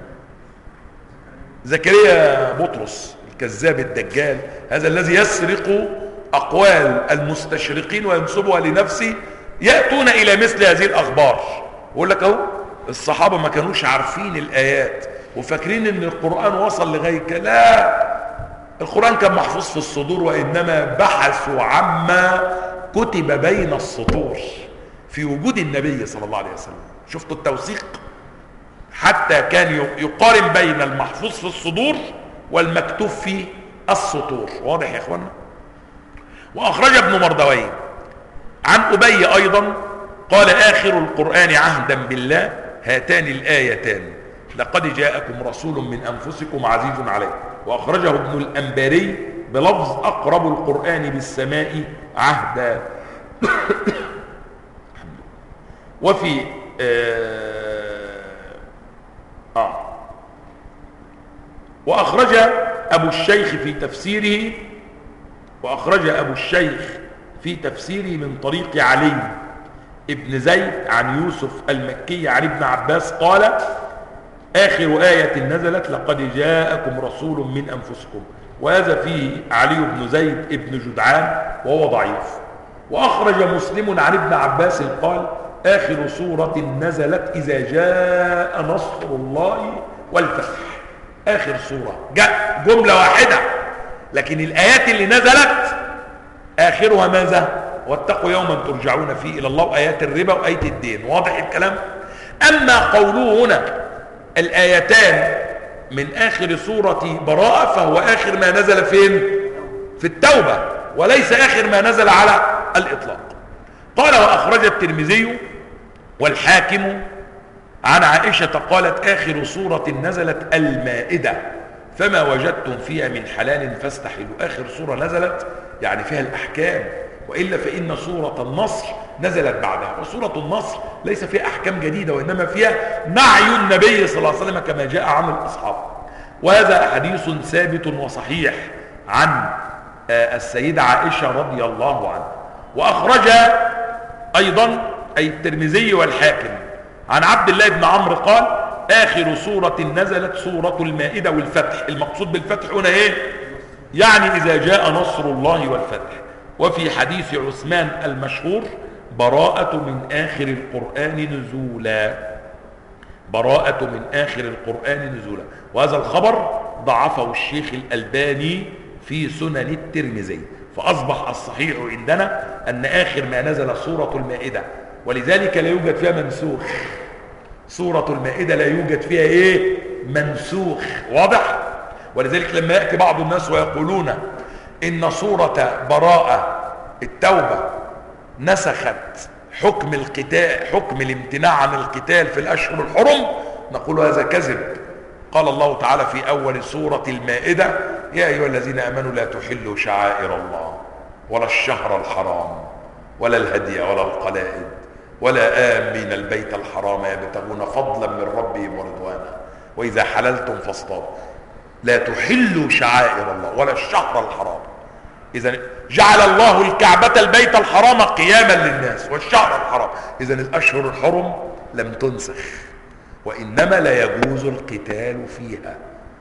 زكريا بطرس الكذاب الدجال، هذا الذي يسرق أقوال المستشرقين وينسبها لنفسه، يأتون إلى مثل هذه الأخبار. يقول لك اهو الصحابة ما كانوش عارفين الآيات وفاكرين ان القرآن وصل لغاية كده. لا، القرآن كان محفوظ في الصدور، وإنما بحثوا عما كتب بين السطور في وجود النبي صلى الله عليه وسلم. شفتوا التوثيق؟ حتى كان يقارن بين المحفوظ في الصدور والمكتوب في السطور. واضح يا اخوانا؟ واخرج ابن مردويه عن ابي ايضا قال اخر القرآن عهدا بالله هاتان الايتان لقد جاءكم رسول من انفسكم عزيز عليه. واخرجه ابن الانباري بلفظ اقرب القرآن بالسماء عهدا. وفي وأخرج أبو الشيخ في تفسيره من طريق علي ابن زيد عن يوسف المكي عن ابن عباس قال آخر آية نزلت لقد جاءكم رسول من أنفسكم، وهذا فيه علي بن زيد ابن جدعان وهو ضعيف. وأخرج مسلم عن ابن عباس قال آخر سورة نزلت إذا جاء نصر الله والفتح. آخر سورة جاء جملة واحدة، لكن الآيات اللي نزلت آخرها ماذا؟ واتقوا يوما ترجعون فيه إلى الله، وآيات الربا وآية الدين. واضح الكلام؟ أما قوله هنا الآيتان من آخر سورة براءة فهو آخر ما نزل فين؟ في التوبة، وليس آخر ما نزل على الإطلاق. قال وأخرج الترمذي والحاكم عن عائشة قالت آخر سورة نزلت المائدة فما وجدتم فيها من حلال فاستحلوا. آخر سورة نزلت يعني فيها الأحكام، وإلا فإن سورة النصر نزلت بعدها، وسورة النصر ليس فيها أحكام جديدة وإنما فيها نعي النبي صلى الله عليه وسلم كما جاء عن الأصحاب. وهذا حديث ثابت وصحيح عن السيدة عائشة رضي الله عنها. وأخرج أيضا أي الترمذي والحاكم عن عبد الله بن عمرو قال آخر سورة نزلت سورة المائدة والفتح. المقصود بالفتح هنا إيه؟ يعني إذا جاء نصر الله والفتح. وفي حديث عثمان المشهور براءة من آخر القرآن نزولا، براءة من آخر القرآن نزولا. وهذا الخبر ضعفه الشيخ الألباني في سنن الترمذي، فأصبح الصحيح عندنا أن آخر ما نزل سورة المائدة، ولذلك لا يوجد فيها منسوخ. سورة المائدة لا يوجد فيها ايه؟ منسوخ. واضح؟ ولذلك لما يأتي بعض الناس ويقولون إن سورة براءة التوبة نسخت حكم القتال، حكم الامتناع عن القتال في الأشهر الحرم، نقول هذا كذب. قال الله تعالى في أول سورة المائدة يا أيها الذين آمنوا لا تحلوا شعائر الله ولا الشهر الحرام ولا الهدي ولا القلائد ولا آمين البيت الحرام يبتغون فضلا من ربهم ورضوانا وإذا حللتم فاصطادوا. لا تحلوا شعائر الله ولا الشهر الحرام. إذا جعل الله الكعبة البيت الحرام قياما للناس والشهر الحرام. إذا الأشهر الحرم لم تنسخ، وإنما لا يجوز القتال فيها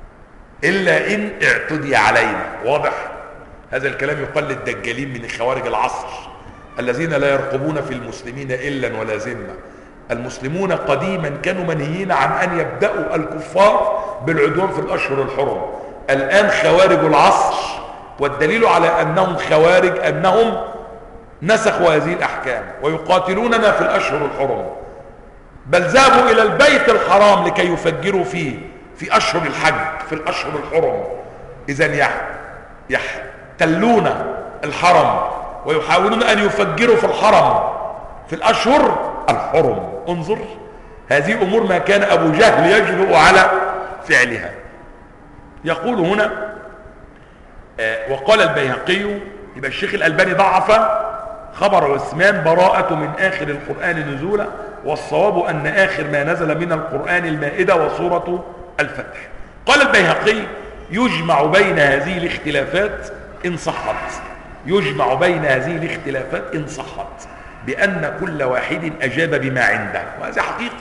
إلا إن اعتدي علينا. واضح؟ هذا الكلام يقال للدجالين من خوارج العصر الذين لا يرقبون في المسلمين إلا ولا ذمة. المسلمون قديما كانوا منهيين عن أن يبدأوا الكفار بالعدوان في الأشهر الحرم. الآن خوارج العصر، والدليل على أنهم خوارج أنهم نسخوا هذه الأحكام ويقاتلوننا في الأشهر الحرم، بل ذهبوا إلى البيت الحرام لكي يفجروا فيه في أشهر الحج في الأشهر الحرم. إذن يحتلون الحرم ويحاولون أن يفجروا في الحرم في الأشهر الحرم. انظر، هذه أمور ما كان أبو جهل يجرؤ على فعلها. يقول هنا وقال البيهقي، يبقى الشيخ الألباني ضعف خبر عثمان براءة من آخر القرآن نزولا، والصواب أن آخر ما نزل من القرآن المائدة وسورة الفتح. قال البيهقي يجمع بين هذه الاختلافات إن صحت، يجمع بين هذه الاختلافات إن صحت بأن كل واحد أجاب بما عنده. وهذه حقيقة،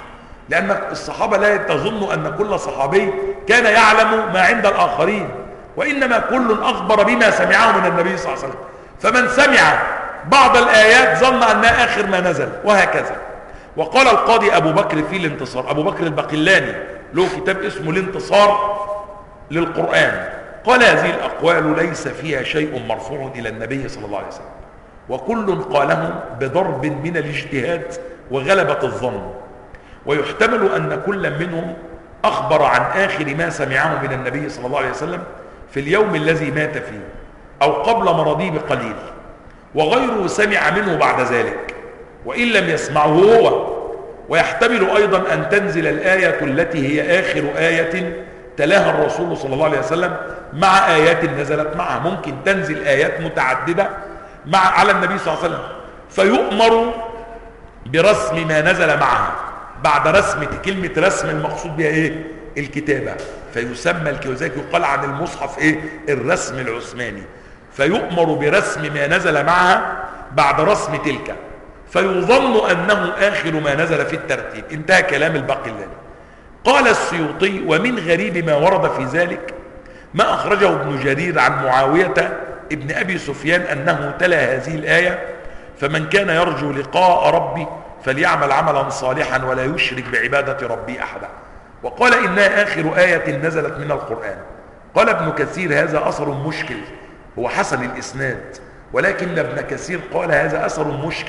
لأن الصحابة لا تظن أن كل صحابي كان يعلم ما عند الآخرين، وإنما كل أخبر بما سمعه من النبي صلى الله عليه وسلم. فمن سمع بعض الآيات ظن أنها آخر ما نزل، وهكذا. وقال القاضي أبو بكر في الانتصار، أبو بكر البقلاني له كتاب اسمه الانتصار للقرآن، قال هذه الأقوال ليس فيها شيء مرفوع إلى النبي صلى الله عليه وسلم، وكل قاله بضرب من الاجتهاد وغلبة الظن، ويحتمل أن كل منهم أخبر عن آخر ما سمعه من النبي صلى الله عليه وسلم في اليوم الذي مات فيه أو قبل مرضه بقليل، وغيره سمع منه بعد ذلك وإن لم يسمعه هو. ويحتمل أيضا أن تنزل الآية التي هي آخر آية تلاها الرسول صلى الله عليه وسلم مع آيات نزلت معها، ممكن تنزل آيات متعددة على النبي صلى الله عليه وسلم فيؤمر برسم ما نزل معها بعد رسمة. كلمة رسم المقصود بها ايه؟ الكتابة، فيسمى وذلك يقال عن المصحف ايه؟ الرسم العثماني. فيؤمر برسم ما نزل معها بعد رسم تلك، فيظن أنه آخر ما نزل في الترتيب. انتهى كلام الباقلاني. قال السيوطي: ومن غريب ما ورد في ذلك ما أخرجه ابن جرير عن معاوية ابن أبي سفيان أنه تلا هذه الآية: فمن كان يرجو لقاء ربي فليعمل عملا صالحا ولا يشرك بعبادة ربي أحدا. وقال إنها آخر آية نزلت من القرآن. قال ابن كثير: هذا أثر مشكل، هو حسن الإسناد، ولكن ابن كثير قال هذا أثر مشكل،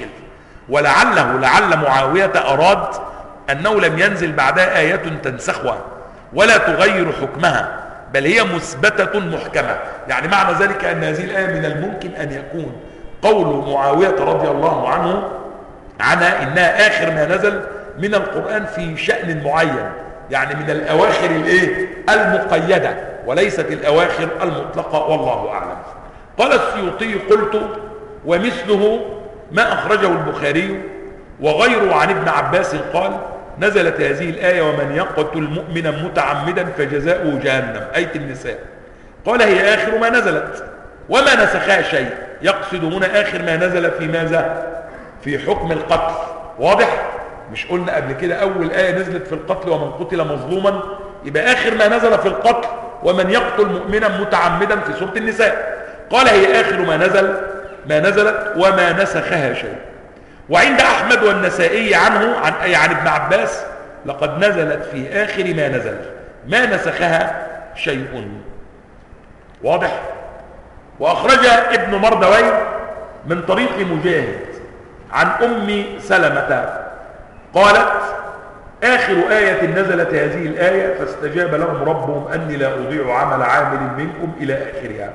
لعل معاوية أراد أنه لم ينزل بعدها آية تنسخها ولا تغير حكمها، بل هي مثبتة محكمة. يعني معنى ذلك أن هذه الآية من الممكن أن يكون قول معاوية رضي الله عنه عنها إنها آخر ما نزل من القرآن في شأن معين، يعني من الأواخر المقيدة وليست الأواخر المطلقة، والله أعلم. قال السيوطي: قلت: ومثله ما أخرجه البخاري وغيره عن ابن عباس قال: نزلت هذه الآية: ومن يقتل مؤمنا متعمدا فجزاؤه جهنم، آية النساء. قال: هي آخر ما نزلت وما نسخها شيء. يقصد هنا آخر ما نزل في ماذا؟ في حكم القتل. واضح؟ مش قلنا قبل كده أول آية نزلت في القتل ومن قتل مظلوما، يبقى آخر ما نزل في القتل ومن يقتل مؤمنا متعمدا في سورة النساء. قال: هي آخر ما نزلت وما نسخها شيء. وعند أحمد والنسائي عنه عن ابن عباس: لقد نزلت في آخر ما نزل ما نسخها شيء. واضح؟ وأخرج ابن مردوي من طريق مجاهد عن أم سلمة قالت: آخر آية نزلت هذه الآية: فاستجاب لهم ربهم أني لا أضيع عمل عامل منكم إلى آخرها.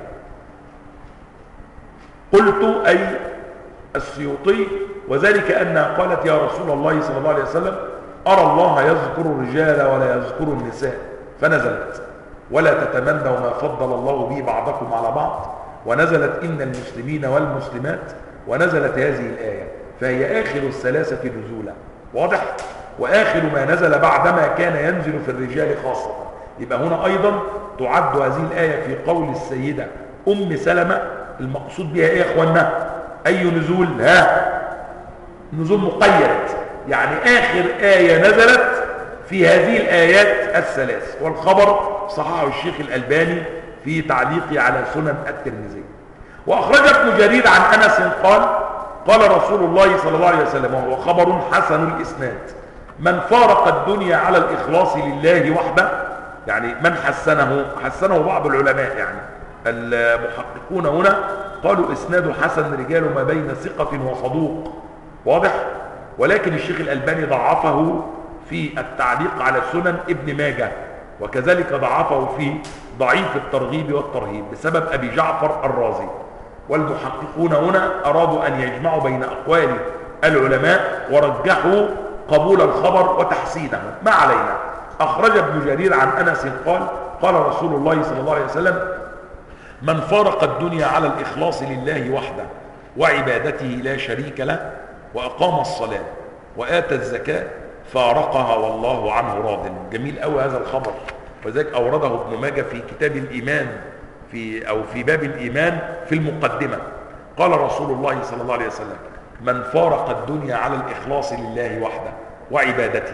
قلت: أي السيوطي: وذلك أنها قالت: يا رسول الله صلى الله عليه وسلم، أرى الله يذكر الرجال ولا يذكر النساء، فنزلت: ولا تتمنوا ما فضل الله به بعضكم على بعض، ونزلت: إن المسلمين والمسلمات، ونزلت هذه الآية، فهي آخر الثلاثة نزولا. واضح؟ وآخر ما نزل بعدما كان ينزل في الرجال خاصة. يبقى هنا أيضا تعد هذه الآية في قول السيدة أم سلمة المقصود بها إيه يا إخوانا؟ أي نزول؟ نزول مقيد، يعني آخر آية نزلت في هذه الآيات الثلاث. والخبر صححه الشيخ الألباني في تعليقه على سنن الترمذي. وأخرج ابن جرير عن أنس قال: قال رسول الله صلى الله عليه وسلم، وهو خبر حسن الإسناد: من فارق الدنيا على الإخلاص لله وحده، يعني من حسنه بعض العلماء، يعني المحققون هنا قالوا إسناد حسن رجال ما بين ثقة وصدوق. واضح؟ ولكن الشيخ الألباني ضعفه في التعليق على سنن ابن ماجه، وكذلك ضعفه في ضعيف الترغيب والترهيب بسبب أبي جعفر الرازي. والمحققون هنا أرادوا أن يجمعوا بين أقوال العلماء ورجحوا قبول الخبر وتحسينه. ما علينا. أخرج ابن جرير عن أنس قال: قال رسول الله صلى الله عليه وسلم: من فارق الدنيا على الإخلاص لله وحده وعبادته لا شريك له وأقام الصلاة وآتى الزكاة فارقها والله عنه راض. جميل قوي هذا الخبر، وذلك أورده ابن ماجه في كتاب الإيمان في باب الإيمان في المقدمة. قال رسول الله صلى الله عليه وسلم: من فارق الدنيا على الإخلاص لله وحده وعبادته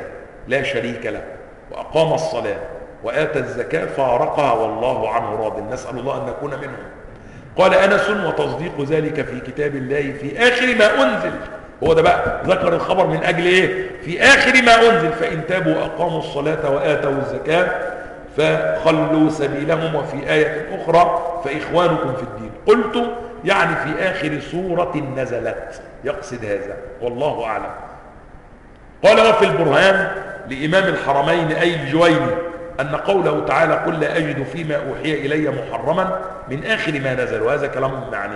لا شريك له وأقام الصلاة وآتى الزكاة فارقها والله عنه راض، نسأل الله أن نكون منهم. قال أنس: وتصديق ذلك في كتاب الله في آخر ما أنزل. هو ده بقى ذكر الخبر من أجل إيه؟ في آخر ما أنزل: فإن تابوا وأقاموا الصلاة وآتوا الزكاة فخلوا سبيلهم. وفي آية أخرى: فإخوانكم في الدين. قلت يعني في آخر سورة نزلت، يقصد هذا والله أعلم. قال: وفي البرهان لإمام الحرمين أي الجويني أن قوله تعالى: قل لا أجد فيما أوحي إلي محرما من آخر ما نزل. وهذا كلام يعني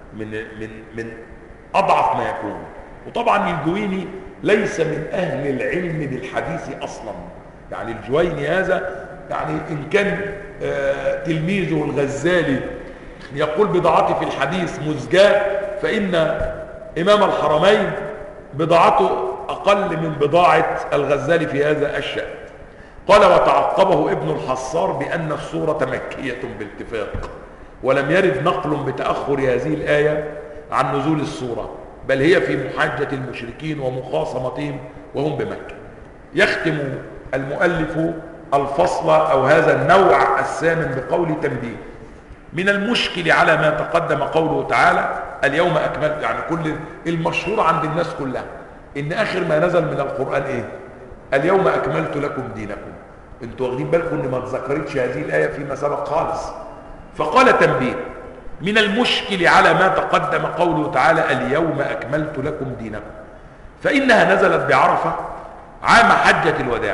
من أضعف ما يكون. وطبعا الجويني ليس من أهل العلم بالحديث أصلا، يعني الجويني هذا يعني إن كان تلميذه الغزالي يقول بضاعتي في الحديث مزجاة، فإن إمام الحرمين بضاعته أقل من بضاعة الغزالي في هذا الشأن. قال: وتعقبه ابن الحصار بأن السورة مكية باتفاق، ولم يرد نقل بتأخر هذه الآية عن نزول السورة، بل هي في محاجة المشركين ومخاصمتهم وهم بمكة. يختم المؤلف الفصل أو هذا النوع الثامن بقول تنبيه: من المشكل على ما تقدم قوله تعالى: اليوم أكملت، يعني كل المشهور عند الناس كلها إن آخر ما نزل من القرآن إيه؟ اليوم أكملت لكم دينكم. انتوا واخدين بالكم إن ما تذكرتش هذه الآية فيما سبق خالص. فقال تنبيه: من المشكل على ما تقدم قوله تعالى: اليوم أكملت لكم دينكم، فإنها نزلت بعرفة عام حجة الوداع،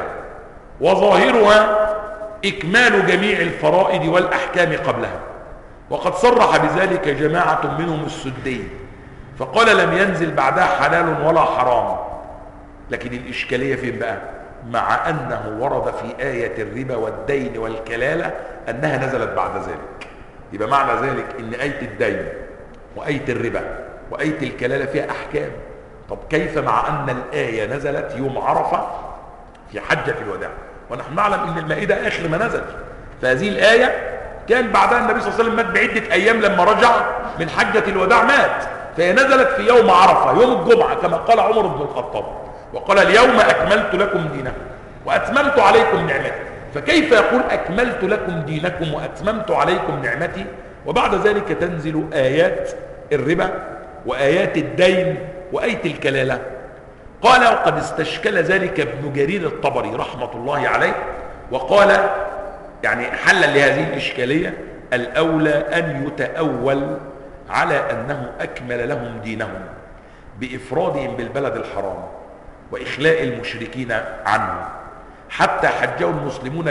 وظاهرها إكمال جميع الفرائض والأحكام قبلها، وقد صرح بذلك جماعة منهم السدي فقال: لم ينزل بعدها حلال ولا حرام. لكن الإشكالية فين بقى؟ مع أنه ورد في آية الربا والدين والكلالة أنها نزلت بعد ذلك. يبقى معنى ذلك إن آية الدين وآية الربا وآية الكلالة فيها أحكام. طب كيف مع أن الآية نزلت يوم عرفة في حجة الوداع، ونحن نعلم أن المائدة آخر ما نزل؟ فهذه الآية كان بعدها النبي صلى الله عليه وسلم مات بعدة أيام، لما رجع من حجة الوداع مات، فهي نزلت في يوم عرفة يوم الجمعة كما قال عمر بن الخطاب، وقال: اليوم أكملت لكم دينكم وأتممت عليكم نعمتي. فكيف يقول أكملت لكم دينكم وأتممت عليكم نعمتي وبعد ذلك تنزل آيات الربا وآيات الدين وآية الكلالة؟ قال: وقد استشكل ذلك ابن جرير الطبري رحمة الله عليه، وقال يعني حلا لهذه الإشكالية: الأولى أن يتأول على أنه أكمل لهم دينهم بإفرادهم بالبلد الحرام وإخلاء المشركين عنه، حتى حجوا المسلمون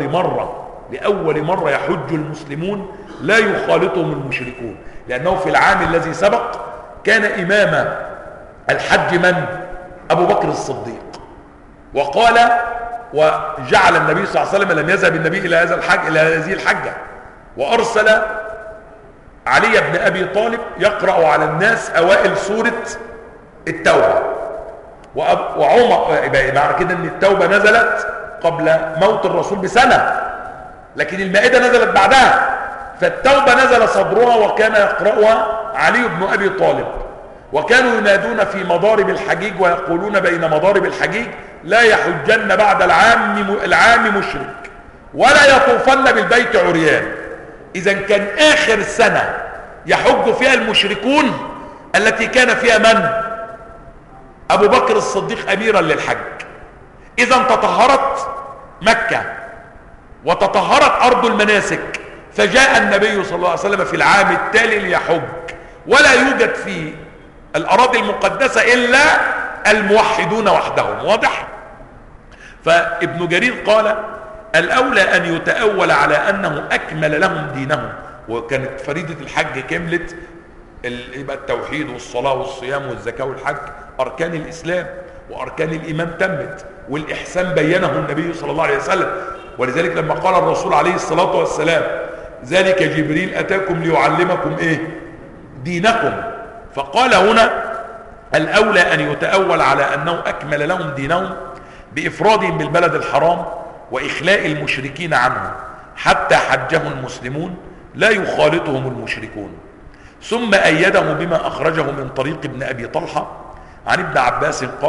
لأول مرة يحج المسلمون لا يخالطهم المشركون، لأنه في العام الذي سبق كان إمام الحج من؟ أبو بكر الصديق. وقال: وجعل النبي صلى الله عليه وسلم لم يذهب النبي إلى هذه الحجة، وأرسل علي بن أبي طالب يقرأ على الناس أوائل سورة التوبة. وعمر معنى كده ان التوبة نزلت قبل موت الرسول بسنة، لكن المائدة نزلت بعدها، فالتوبة نزل صدرها وكان يقرأها علي بن أبي طالب. وكانوا ينادون في مضارب الحجيج ويقولون بين مضارب الحجيج: لا يحجن بعد العام مشرك ولا يطوفن بالبيت عريان. إذا كان آخر سنة يحج فيها المشركون التي كان فيها من؟ أبو بكر الصديق أميرا للحج. إذا تطهرت مكة وتطهرت أرض المناسك، فجاء النبي صلى الله عليه وسلم في العام التالي ليحج، ولا يوجد في الأراضي المقدسة إلا الموحدون وحدهم. واضح؟ فابن جرير قال: الأولى أن يتأول على أنه أكمل لهم دينهم، وكانت فريضة الحج كملت، يبقى التوحيد والصلاة والصيام والزكاة والحج أركان الإسلام، وأركان الإيمان تمت، والإحسان بينه النبي صلى الله عليه وسلم. ولذلك لما قال الرسول عليه الصلاة والسلام: ذلك جبريل أتاكم ليعلمكم إيه؟ دينكم. فقال هنا: الأولى أن يتأول على أنه أكمل لهم دينهم بإفرادهم بالبلد الحرام وإخلاء المشركين عنه، حتى حجه المسلمون لا يخالطهم المشركون. ثم أيده بما أخرجه من طريق ابن أبي طلحة عن ابن عباس قال: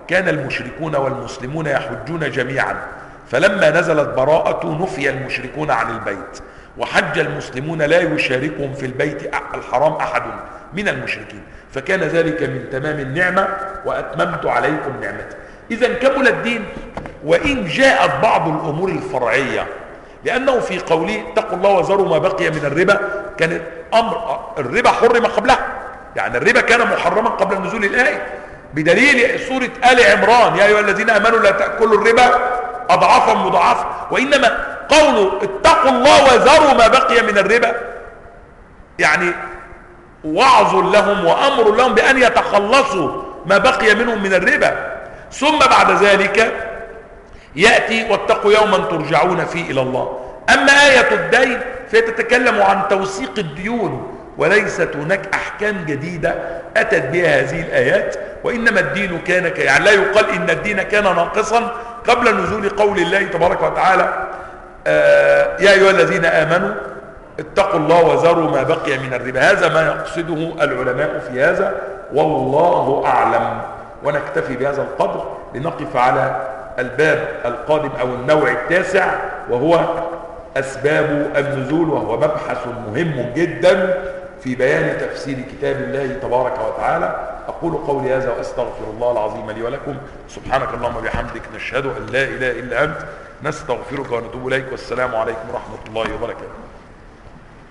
كان المشركون والمسلمون يحجون جميعا، فلما نزلت براءة نفي المشركون عن البيت، وحج المسلمون لا يشاركهم في البيت الحرام أحد من المشركين، فكان ذلك من تمام النعمة وأتممت عليكم نعمتي. إذا كمل الدين، وإن جاءت بعض الأمور الفرعية، لأنه في قوله اتقوا الله وذروا ما بقي من الربا كان أمر الربا حرم قبلها، يعني الربا كان محرما قبل نزول الآية، بدليل سورة آل عمران يا أيها الذين آمنوا لا تأكلوا الربا أضعافا مضاعفة، وإنما قولوا اتقوا الله وذروا ما بقي من الربا يعني وعظ لهم وأمر لهم بأن يتخلصوا ما بقي منهم من الربا. ثم بعد ذلك يأتي واتقوا يوما ترجعون فيه إلى الله. أما آية الدين فتتكلم عن توثيق الديون، وليست هناك أحكام جديدة أتت بها هذه الآيات، وإنما الدين كان يعني لا يقال إن الدين كان ناقصا قبل نزول قول الله تبارك وتعالى يا أيها الذين آمنوا اتقوا الله وذروا ما بقي من الربا. هذا ما يقصده العلماء في هذا، والله أعلم. ونكتفي بهذا القدر لنقف على الباب القادم أو النوع التاسع، وهو أسباب النزول، وهو مبحث مهم جدا في بيان تفسير كتاب الله تبارك وتعالى. أقول قولي هذا وأستغفر الله العظيم لي ولكم. سبحانك اللهم وبحمدك، نشهد أن لا إله إلا أنت، نستغفرك ونتوب إليك، والسلام عليكم ورحمة الله وبركاته.